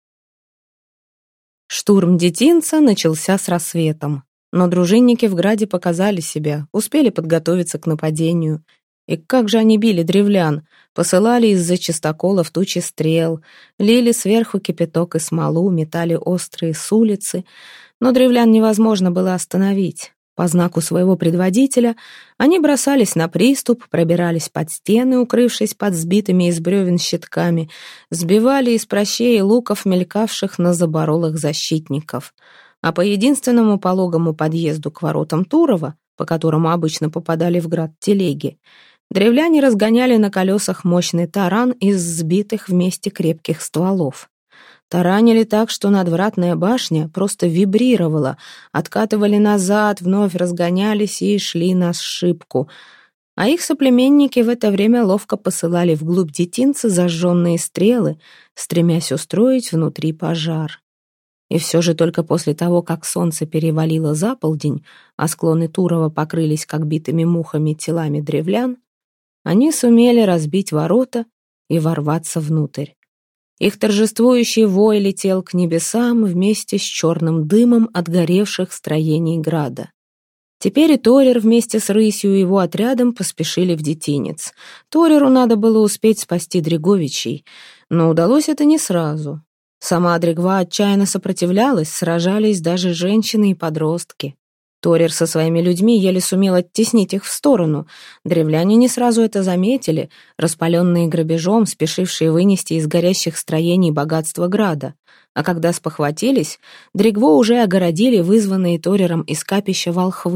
Штурм детинца начался с рассветом, но дружинники в граде показали себя, успели подготовиться к нападению. И как же они били древлян, посылали из-за чистоколов тучи стрел, лили сверху кипяток и смолу, метали острые с улицы, но древлян невозможно было остановить. По знаку своего предводителя они бросались на приступ, пробирались под стены, укрывшись под сбитыми из бревен щитками, сбивали из прощей и луков мелькавших на заборолах защитников. А по единственному пологому подъезду к воротам Турова, по которому обычно попадали в град телеги, древляне разгоняли на колесах мощный таран из сбитых вместе крепких стволов. Таранили так, что надвратная башня просто вибрировала, откатывали назад, вновь разгонялись и шли на сшибку. А их соплеменники в это время ловко посылали вглубь детинца зажженные стрелы, стремясь устроить внутри пожар. И все же только после того, как солнце перевалило за полдень, а склоны Турова покрылись как битыми мухами телами древлян, они сумели разбить ворота и ворваться внутрь. Их торжествующий вой летел к небесам вместе с черным дымом от горевших строений града. Теперь и Торир вместе с рысью и его отрядом поспешили в детинец. Ториру надо было успеть спасти Дреговичей, но удалось это не сразу. Сама Дрегва отчаянно сопротивлялась, сражались даже женщины и подростки. Торир со своими людьми еле сумел оттеснить их в сторону. Древляне не сразу это заметили, распаленные грабежом, спешившие вынести из горящих строений богатство града. А когда спохватились, Дрегву уже огородили вызванные Ториром из капища волхвы.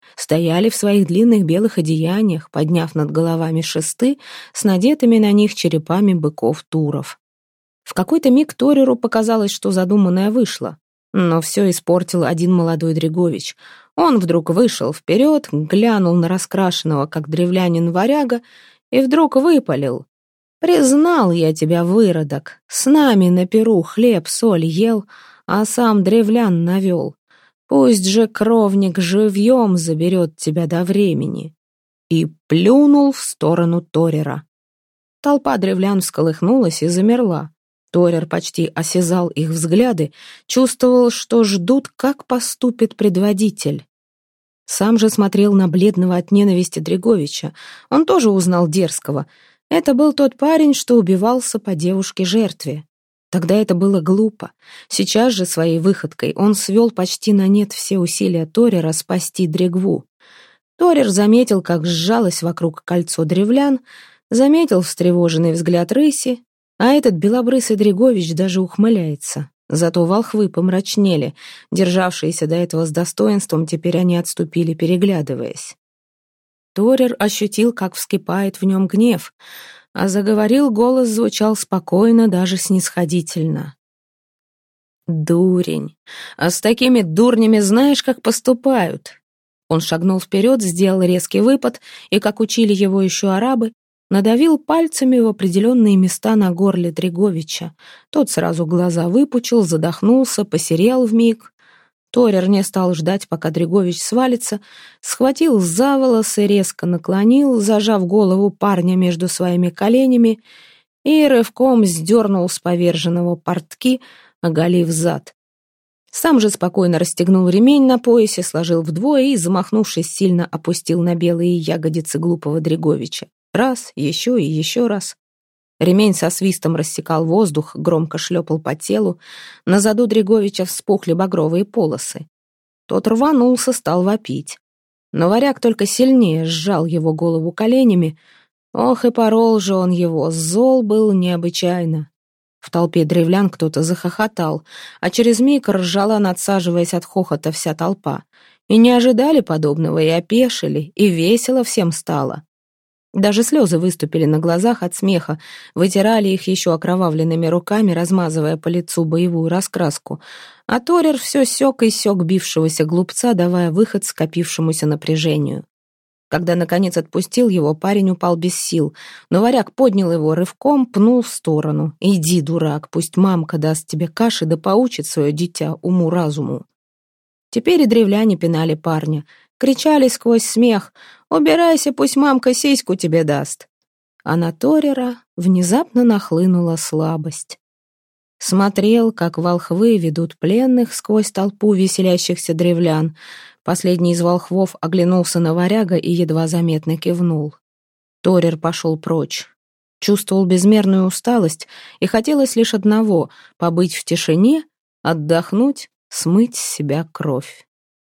стояли в своих длинных белых одеяниях, подняв над головами шесты с надетыми на них черепами быков-туров. В какой-то миг Тореру показалось, что задуманное вышло. Но все испортил один молодой Дрегович. Он вдруг вышел вперед, глянул на раскрашенного, как древлянин, варяга, и вдруг выпалил: «Признал я тебя, выродок, с нами на пиру хлеб, соль ел, а сам древлян навел. Пусть же кровник живьем заберет тебя до времени». И плюнул в сторону Торера. Толпа древлян всколыхнулась и замерла. Торер почти осязал их взгляды, чувствовал, что ждут, как поступит предводитель. Сам же смотрел на бледного от ненависти Дреговича. Он тоже узнал дерзкого. Это был тот парень, что убивался по девушке-жертве. Тогда это было глупо. Сейчас же своей выходкой он свел почти на нет все усилия Торера спасти Дрегву. Торер заметил, как сжалось вокруг кольцо древлян, заметил встревоженный взгляд рыси, а этот белобрысый Дрегович даже ухмыляется. Зато волхвы помрачнели, державшиеся до этого с достоинством, теперь они отступили, переглядываясь. Торер ощутил, как вскипает в нем гнев, а заговорил голос звучал спокойно, даже снисходительно. «Дурень! А с такими дурнями знаешь, как поступают?» Он шагнул вперед, сделал резкий выпад, и, как учили его еще арабы, надавил пальцами в определенные места на горле Дреговича. Тот сразу глаза выпучил, задохнулся, посерел вмиг. Торер не стал ждать, пока Дрегович свалится, схватил за волосы, резко наклонил, зажав голову парня между своими коленями, и рывком сдернул с поверженного портки, оголив зад. Сам же спокойно расстегнул ремень на поясе, сложил вдвое и, замахнувшись, сильно опустил на белые ягодицы глупого Дреговича. Раз, еще и еще раз. Ремень со свистом рассекал воздух, громко шлепал по телу. На заду Дреговича вспухли багровые полосы. Тот рванулся, стал вопить. Но варяг только сильнее сжал его голову коленями. Ох, и порол же он его, зол был необычайно. В толпе древлян кто-то захохотал, а через миг ржала, надсаживаясь от хохота, вся толпа. И не ожидали подобного, и опешили, и весело всем стало. Даже слезы выступили на глазах от смеха, вытирали их еще окровавленными руками, размазывая по лицу боевую раскраску. А Торер все сёк и сёк бившегося глупца, давая выход скопившемуся напряжению. Когда, наконец, отпустил его, парень упал без сил, но варяг поднял его рывком, пнул в сторону. «Иди, дурак, пусть мамка даст тебе каши да поучит свое дитя уму-разуму». Теперь и древляне пинали парня, кричали сквозь смех: «Убирайся, пусть мамка сиську тебе даст». А на Торера внезапно нахлынула слабость. Смотрел, как волхвы ведут пленных сквозь толпу веселящихся древлян. Последний из волхвов оглянулся на варяга и едва заметно кивнул. Торер пошел прочь. Чувствовал безмерную усталость, и хотелось лишь одного — побыть в тишине, отдохнуть, смыть с себя кровь.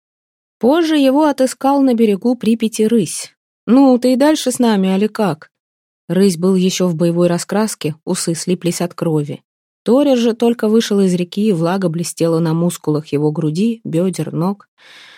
Позже его отыскал на берегу Припяти рысь. «Ну, ты и дальше с нами, али как?» Рысь был еще в боевой раскраске, усы слиплись от крови. Торер же только вышел из реки, и влага блестела на мускулах его груди, бедер, ног.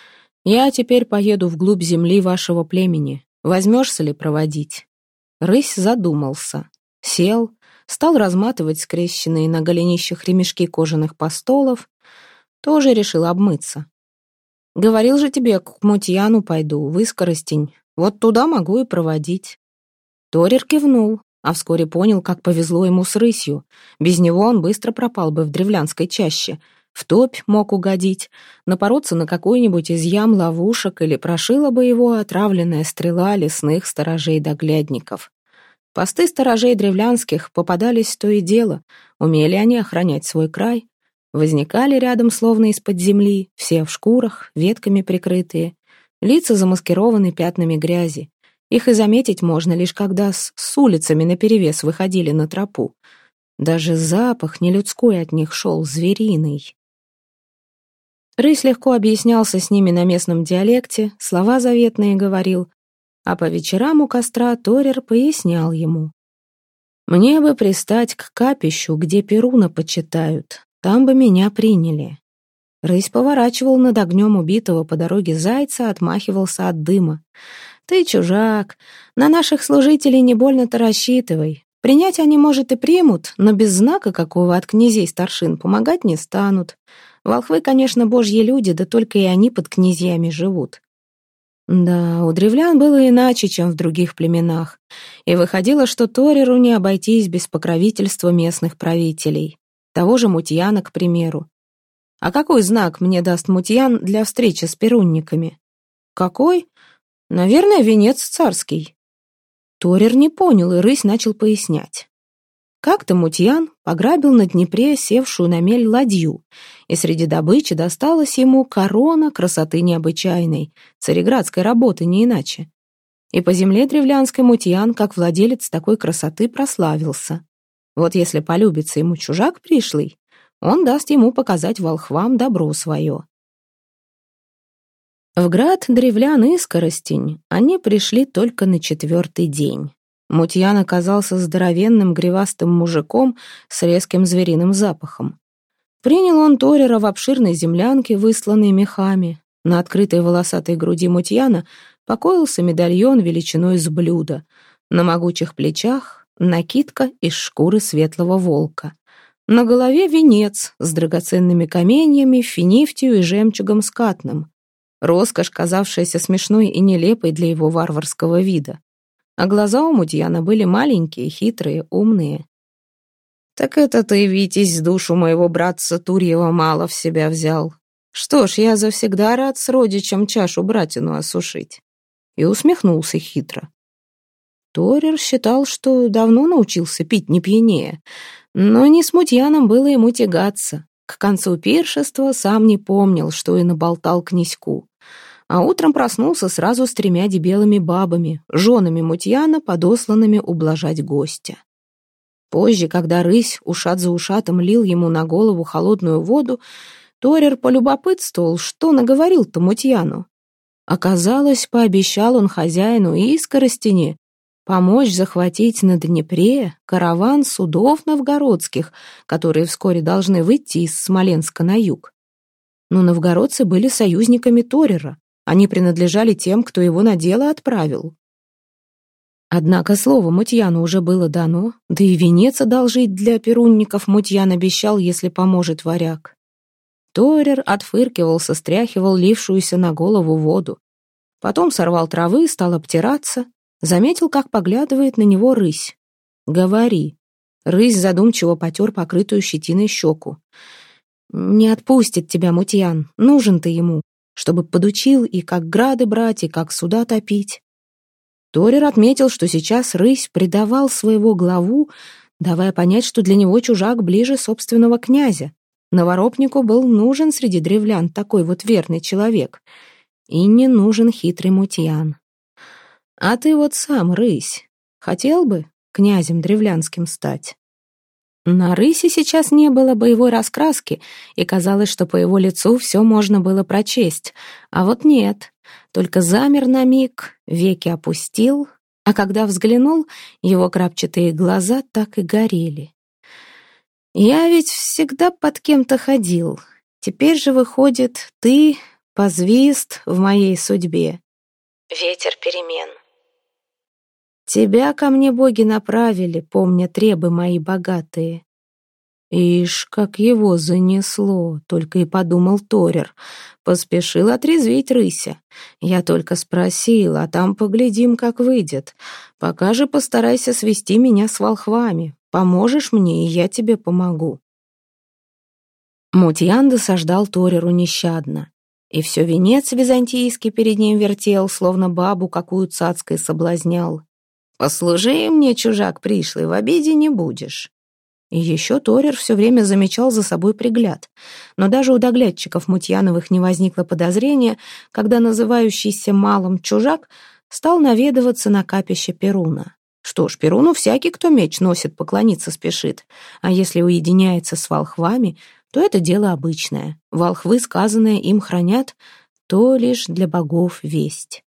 «Я теперь поеду вглубь земли вашего племени. Возьмешься ли проводить?» Рысь задумался. Сел, стал разматывать скрещенные на голенищах ремешки кожаных постолов. Тоже решил обмыться. «Говорил же тебе, к Мутьяну пойду, в Искоростень. Вот туда могу и проводить». Торер кивнул, а вскоре понял, как повезло ему с рысью. Без него он быстро пропал бы в древлянской чаще. В топь мог угодить, напороться на какой-нибудь из ям ловушек или прошила бы его отравленная стрела лесных сторожей-доглядников. Посты сторожей древлянских попадались то и дело. Умели они охранять свой край. Возникали рядом словно из-под земли, все в шкурах, ветками прикрытые, лица замаскированы пятнами грязи. Их и заметить можно лишь когда с улицами наперевес выходили на тропу. Даже запах нелюдской от них шел, звериный. Рысь легко объяснялся с ними на местном диалекте, слова заветные говорил, а по вечерам у костра Торер пояснял ему. «Мне бы пристать к капищу, где Перуна почитают, там бы меня приняли». Рысь поворачивал над огнем убитого по дороге зайца, отмахивался от дыма. «Ты чужак, на наших служителей не больно-то рассчитывай. Принять они, может, и примут, но без знака какого от князей-старшин помогать не станут. Волхвы, конечно, божьи люди, да только и они под князьями живут». Да, у древлян было иначе, чем в других племенах, и выходило, что Тореру не обойтись без покровительства местных правителей. Того же Мутьяна, к примеру. А какой знак мне даст Мутьян для встречи с перунниками? Какой? Наверное, венец царский. Торер не понял, и рысь начал пояснять. Как-то Мутьян пограбил на Днепре севшую на мель ладью, и среди добычи досталась ему корона красоты необычайной, цареградской работы не иначе. И по земле древлянской Мутьян, как владелец такой красоты, прославился. Вот если полюбится ему чужак пришлый, он даст ему показать волхвам добро свое. В град древлян Искоростень они пришли только на 4-й день. Мутьян оказался здоровенным гривастым мужиком с резким звериным запахом. Принял он Торера в обширной землянке, высланной мехами. На открытой волосатой груди Мутьяна покоился медальон величиной с блюда. На могучих плечах накидка из шкуры светлого волка. На голове венец с драгоценными каменьями, финифтью и жемчугом скатным. Роскошь, казавшаяся смешной и нелепой для его варварского вида. А глаза у Мутьяна были маленькие, хитрые, умные. «Так это ты, Витязь, душу моего братца Турьева мало в себя взял. Что ж, я завсегда рад с родичем чашу братину осушить». И усмехнулся хитро. Торер считал, что давно научился пить не пьянее, но не с Мутьяном было ему тягаться. К концу пиршества сам не помнил, что и наболтал князьку. А утром проснулся сразу с 3 дебелыми бабами, женами Мутьяна, подосланными ублажать гостя. Позже, когда рысь ушат за ушатом лил ему на голову холодную воду, Торер полюбопытствовал, что наговорил-то Мутьяну. Оказалось, пообещал он хозяину Искоростени помочь захватить на Днепре караван судов новгородских, которые вскоре должны выйти из Смоленска на юг. Но новгородцы были союзниками Торера, они принадлежали тем, кто его на дело отправил. Однако слово Мутьяну уже было дано, да и венец одолжить для перунников Мутьян обещал, если поможет варяг. Торер отфыркивался, стряхивал лившуюся на голову воду. Потом сорвал травы, стал обтираться, заметил, как поглядывает на него рысь. «Говори». Рысь задумчиво потер покрытую щетиной щеку. «Не отпустит тебя Мутьян, нужен ты ему, чтобы подучил и как грады брать, и как суда топить». Торер отметил, что сейчас рысь предавал своего главу, давая понять, что для него чужак ближе собственного князя. Новоропнику был нужен среди древлян такой вот верный человек. И не нужен хитрый Мутьян. А ты вот сам, рысь, хотел бы князем древлянским стать? На рысе сейчас не было боевой раскраски, и казалось, что по его лицу все можно было прочесть. А вот нет, только замер на миг, веки опустил, а когда взглянул, его крапчатые глаза так и горели. «Я ведь всегда под кем-то ходил. Теперь же, выходит, ты позвист в моей судьбе. Ветер перемен. Тебя ко мне боги направили, помня требы мои богатые». Ишь, как его занесло, только и подумал Торер. Поспешил отрезвить рыся. Я только спросил, а там поглядим, как выйдет. Пока же постарайся свести меня с волхвами. Поможешь мне, и я тебе помогу. Мутьян досаждал Тореру нещадно. И все венец византийский перед ним вертел, словно бабу какую цацкой соблазнял. «Послужи мне, чужак пришлый, в обиде не будешь». И еще Торер все время замечал за собой пригляд. Но даже у доглядчиков Мутьяновых не возникло подозрения, когда называющийся малым чужак стал наведываться на капище Перуна. Что ж, Перуну всякий, кто меч носит, поклониться спешит. А если уединяется с волхвами, то это дело обычное. Волхвы, сказанное им, хранят, то лишь для богов весть.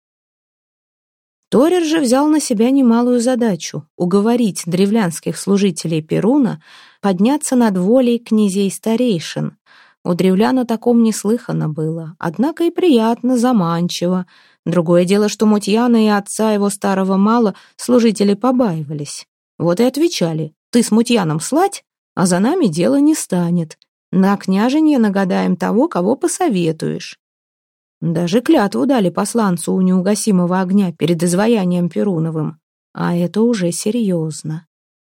Торер же взял на себя немалую задачу — уговорить древлянских служителей Перуна подняться над волей князей-старейшин. У древлян о таком неслыхано было, однако и приятно, заманчиво. Другое дело, что Мутьяна и отца его старого мало служители побаивались. Вот и отвечали: «Ты с Мутьяном слать, а за нами дело не станет. На княженье нагадаем того, кого посоветуешь». Даже клятву дали посланцу у неугасимого огня перед изваянием Перуновым. А это уже серьезно.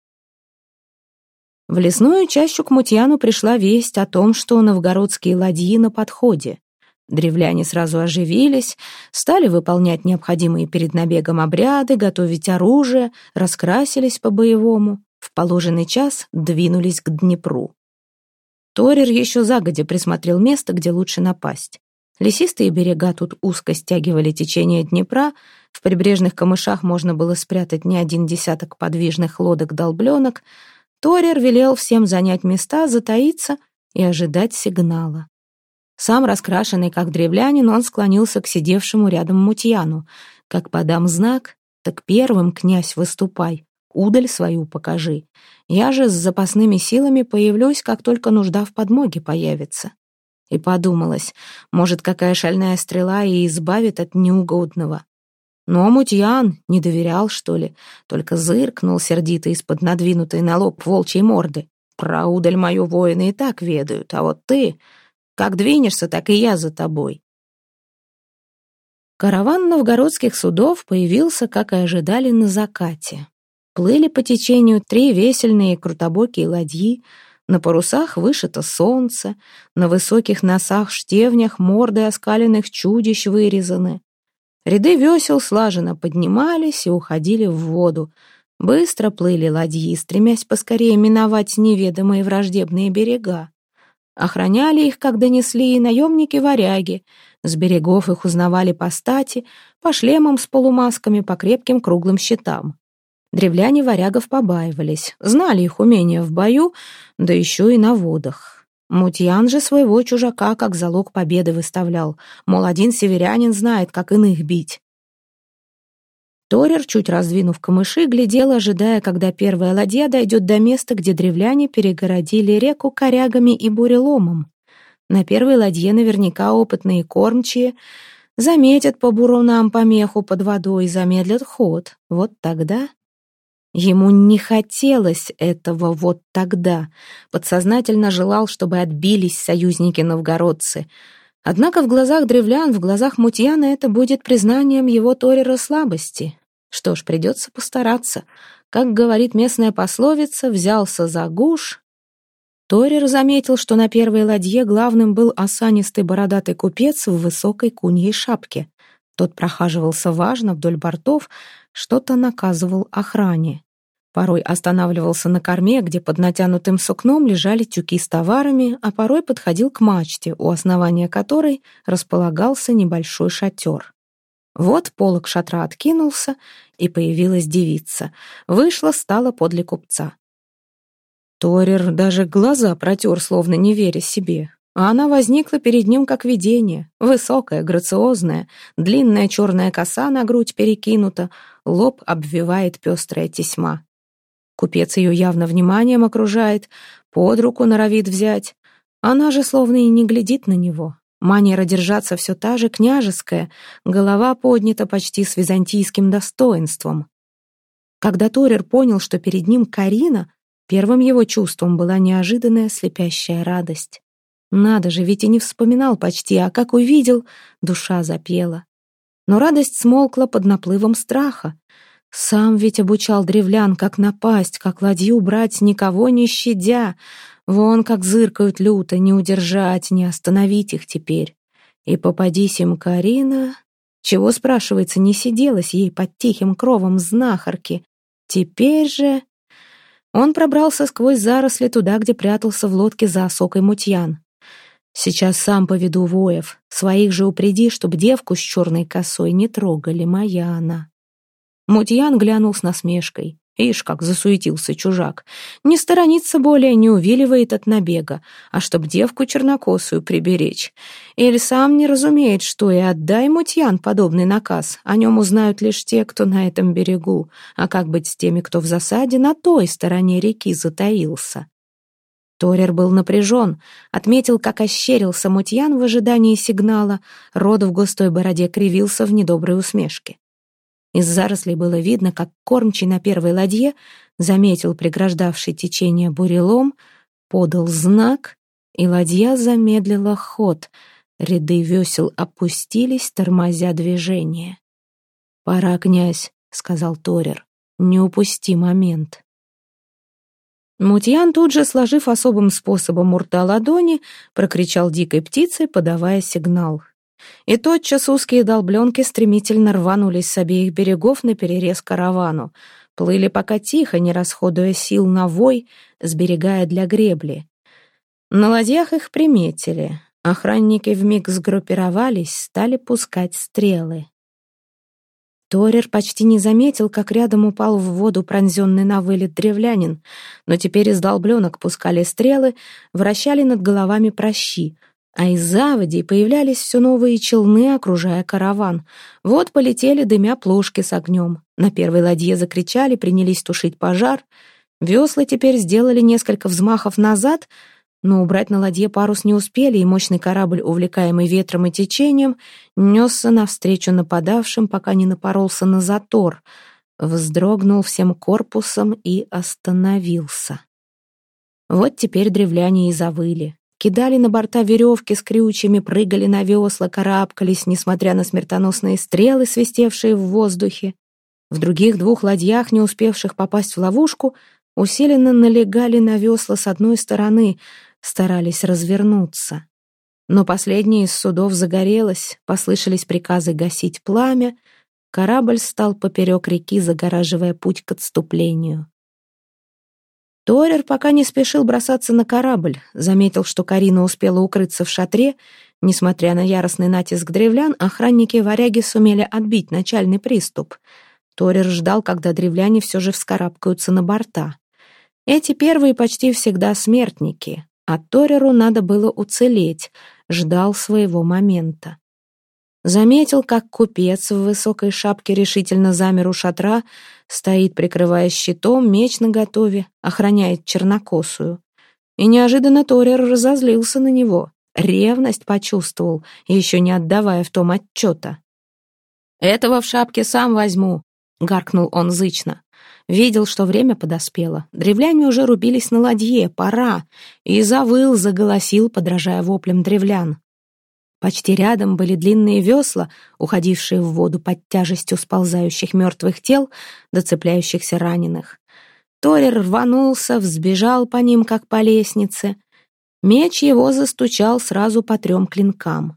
В лесную чащу к Мутьяну пришла весть о том, что новгородские ладьи на подходе. Древляне сразу оживились, стали выполнять необходимые перед набегом обряды, готовить оружие, раскрасились по-боевому. В положенный час двинулись к Днепру. Торир еще загодя присмотрел место, где лучше напасть. Лесистые берега тут узко стягивали течение Днепра, в прибрежных камышах можно было спрятать не один десяток подвижных лодок-долбленок. Торир велел всем занять места, затаиться и ожидать сигнала. Сам раскрашенный как древлянин, он склонился к сидевшему рядом Мутьяну. «Как подам знак, так первым, князь, выступай, удаль свою покажи. Я же с запасными силами появлюсь, как только нужда в подмоге появится». И подумалось, может, какая шальная стрела и избавит от неугодного. Но Мутьян не доверял, что ли, только зыркнул сердито из-под надвинутой на лоб волчьей морды. «Про удаль мою воины и так ведают, а вот ты, как двинешься, так и я за тобой». Караван новгородских судов появился, как и ожидали, на закате. Плыли по течению 3 весельные крутобокие ладьи, на парусах вышито солнце, на высоких носах-штевнях морды оскаленных чудищ вырезаны. Ряды весел слаженно поднимались и уходили в воду. Быстро плыли ладьи, стремясь поскорее миновать неведомые враждебные берега. Охраняли их, как донесли, и наемники-варяги. С берегов их узнавали по стати, по шлемам с полумасками, по крепким круглым щитам. Древляне варягов побаивались, знали их умения в бою, да еще и на водах. Мутьян же своего чужака как залог победы выставлял, мол, один северянин знает, как иных бить. Торир, чуть раздвинув камыши, глядел, ожидая, когда первая ладья дойдет до места, где древляне перегородили реку корягами и буреломом. На первой ладье наверняка опытные кормчие заметят по бурунам помеху под водой и замедлят ход. Вот тогда... Ему не хотелось этого вот тогда. Подсознательно желал, чтобы отбились союзники-новгородцы. Однако в глазах древлян, в глазах Мутьяна это будет признанием его Торира слабости. Что ж, придется постараться. Как говорит местная пословица, взялся за гуж. Торир заметил, что на первой ладье главным был осанистый бородатый купец в высокой куньей шапке. Тот прохаживался важно вдоль бортов, что-то наказывал охране. Порой останавливался на корме, где под натянутым сукном лежали тюки с товарами, а порой подходил к мачте, у основания которой располагался небольшой шатер. Вот полог шатра откинулся, и появилась девица. Вышла, стала подле купца. Торир даже глаза протер, словно не веря себе. А она возникла перед ним как видение, высокая, грациозная, длинная черная коса на грудь перекинута, лоб обвивает пестрая тесьма. Купец ее явно вниманием окружает, под руку норовит взять. Она же словно и не глядит на него. Манера держаться все та же княжеская, голова поднята почти с византийским достоинством. Когда Торир понял, что перед ним Карина, первым его чувством была неожиданная слепящая радость. Надо же, ведь и не вспоминал почти, а как увидел, душа запела. Но радость смолкла под наплывом страха. Сам ведь обучал древлян, как напасть, как ладью брать, никого не щадя. Вон как зыркают люто, не удержать, не остановить их теперь. И попадись им Карина... Чего, спрашивается, не сиделась ей под тихим кровом знахарки? Теперь же... Он пробрался сквозь заросли туда, где прятался в лодке за осокой Мутьян. Сейчас сам поведу воев, своих же упреди, чтоб девку с черной косой не трогали, моя она. Мутьян глянул с насмешкой. Ишь, как засуетился чужак. Не сторонится более, не увиливает от набега, а чтоб девку чернокосую приберечь. Или сам не разумеет, что и отдай, Мутьян, подобный наказ. О нем узнают лишь те, кто на этом берегу. А как быть с теми, кто в засаде на той стороне реки затаился? Торер был напряжен, отметил, как ощерился Мутьян в ожидании сигнала, рот в густой бороде кривился в недоброй усмешке. Из зарослей было видно, как кормчий на первой ладье заметил преграждавший течение бурелом, подал знак, и ладья замедлила ход. Ряды весел опустились, тормозя движение. «Пора, князь», — сказал Торер, — «не упусти момент». Мутьян тут же, сложив особым способом у рта ладони, прокричал дикой птицей, подавая сигнал. И тотчас узкие долбленки стремительно рванулись с обеих берегов наперерез каравану, плыли пока тихо, не расходуя сил на вой, сберегая для гребли. На ладьях их приметили, охранники вмиг сгруппировались, стали пускать стрелы. Торер почти не заметил, как рядом упал в воду пронзенный на вылет древлянин, но теперь из долбленок пускали стрелы, вращали над головами пращи, а из заводей появлялись все новые челны, окружая караван. Вот полетели, дымя, плошки с огнем. На первой ладье закричали, принялись тушить пожар. Весла теперь сделали несколько взмахов назад, но убрать на ладье парус не успели, и мощный корабль, увлекаемый ветром и течением, несся навстречу нападавшим, пока не напоролся на затор, вздрогнул всем корпусом и остановился. Вот теперь древляне и завыли. Кидали на борта веревки с крючьями, прыгали на весла, карабкались, несмотря на смертоносные стрелы, свистевшие в воздухе. В других двух ладьях, не успевших попасть в ловушку, усиленно налегали на весла с одной стороны, старались развернуться. Но последняя из судов загорелась, послышались приказы гасить пламя, корабль стал поперек реки, загораживая путь к отступлению. Торер пока не спешил бросаться на корабль, заметил, что Карина успела укрыться в шатре. Несмотря на яростный натиск древлян, охранники-варяги сумели отбить начальный приступ. Торер ждал, когда древляне все же вскарабкаются на борта. Эти первые почти всегда смертники, а Тореру надо было уцелеть, ждал своего момента. Заметил, как купец в высокой шапке решительно замер у шатра, стоит, прикрываясь щитом, меч наготове, охраняет чернокосую. И неожиданно Торер разозлился на него, ревность почувствовал, еще не отдавая в том отчета. «Этого в шапке сам возьму», — гаркнул он зычно. Видел, что время подоспело. Древляне уже рубились на ладье, пора, и завыл, заголосил, подражая воплям древлян. Почти рядом были длинные весла, уходившие в воду под тяжестью сползающих мертвых тел, доцепляющихся раненых. Торер рванулся, взбежал по ним, как по лестнице. Меч его застучал сразу по 3 клинкам.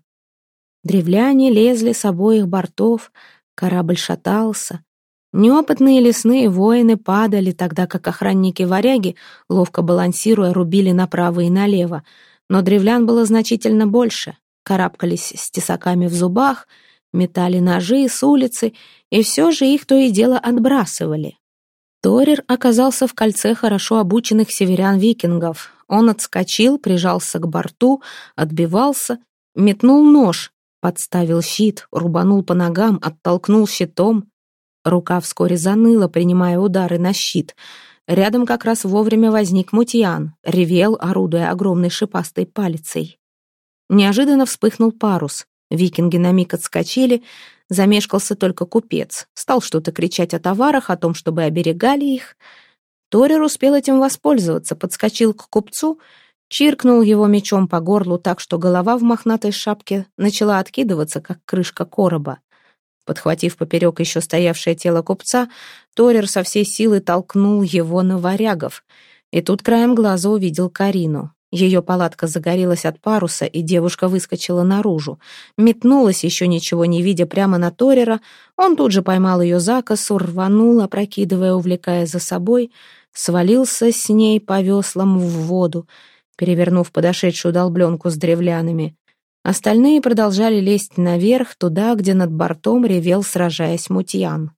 Древляне лезли с обоих бортов, корабль шатался. Неопытные лесные воины падали, тогда как охранники-варяги, ловко балансируя, рубили направо и налево. Но древлян было значительно больше. Карабкались с тесаками в зубах, метали ножи с улицы, и все же их то и дело отбрасывали. Торер оказался в кольце хорошо обученных северян-викингов. Он отскочил, прижался к борту, отбивался, метнул нож, подставил щит, рубанул по ногам, оттолкнул щитом. Рука вскоре заныла, принимая удары на щит. Рядом как раз вовремя возник Мутьян, ревел, орудуя огромной шипастой палицей. Неожиданно вспыхнул парус. Викинги на миг отскочили, замешкался только купец. Стал что-то кричать о товарах, о том, чтобы оберегали их. Торер успел этим воспользоваться, подскочил к купцу, чиркнул его мечом по горлу так, что голова в мохнатой шапке начала откидываться, как крышка короба. Подхватив поперек еще стоявшее тело купца, Торер со всей силы толкнул его на варягов. И тут краем глаза увидел Карину. Ее палатка загорелась от паруса, и девушка выскочила наружу. Метнулась, еще ничего не видя, прямо на Торера. Он тут же поймал ее за косу, рванул, опрокидывая, увлекая за собой, свалился с ней по веслам в воду, перевернув подошедшую долбленку с древлянами. Остальные продолжали лезть наверх, туда, где над бортом ревел, сражаясь, Мутьян.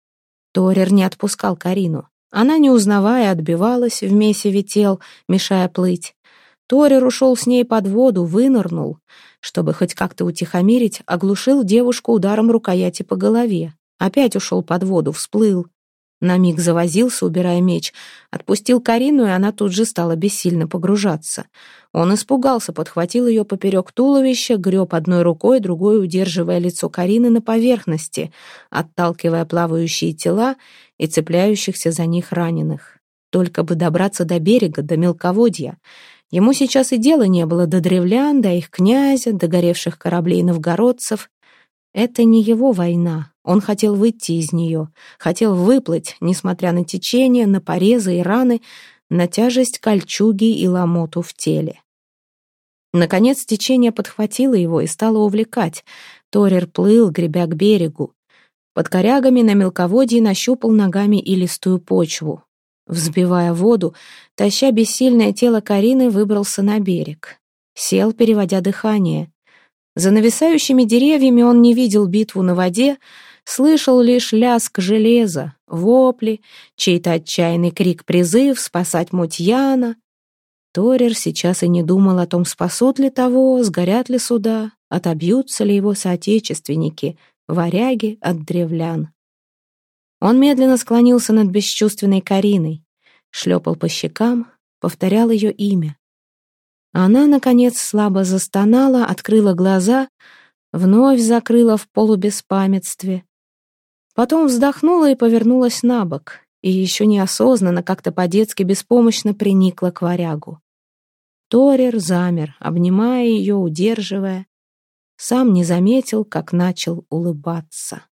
Торер не отпускал Карину. Она, не узнавая, отбивалась в месиве тел, мешая плыть. Торер ушел с ней под воду, вынырнул. Чтобы хоть как-то утихомирить, оглушил девушку ударом рукояти по голове. Опять ушел под воду, всплыл. На миг завозился, убирая меч, отпустил Карину, и она тут же стала бессильно погружаться. Он испугался, подхватил ее поперек туловища, греб одной рукой, другой удерживая лицо Карины на поверхности, отталкивая плавающие тела и цепляющихся за них раненых. Только бы добраться до берега, до мелководья. Ему сейчас и дела не было до древлян, до их князя, до горевших кораблей новгородцев. Это не его война. Он хотел выйти из нее, хотел выплыть, несмотря на течение, на порезы и раны, на тяжесть кольчуги и ломоту в теле. Наконец течение подхватило его и стало увлекать. Торер плыл, гребя к берегу. Под корягами на мелководье нащупал ногами илистую почву. Взбивая воду, таща бессильное тело Карины, выбрался на берег. Сел, переводя дыхание. За нависающими деревьями он не видел битву на воде, слышал лишь лязг железа, вопли, чей-то отчаянный крик-призыв спасать Мутьяна. Торер сейчас и не думал о том, спасут ли того, сгорят ли суда, отобьются ли его соотечественники, варяги от древлян. Он медленно склонился над бесчувственной Кариной, шлепал по щекам, повторял ее имя. Она, наконец, слабо застонала, открыла глаза, вновь закрыла в полубеспамятстве. Потом вздохнула и повернулась на бок, и еще неосознанно, как-то по-детски беспомощно приникла к варягу. Торер замер, обнимая ее, удерживая. Сам не заметил, как начал улыбаться.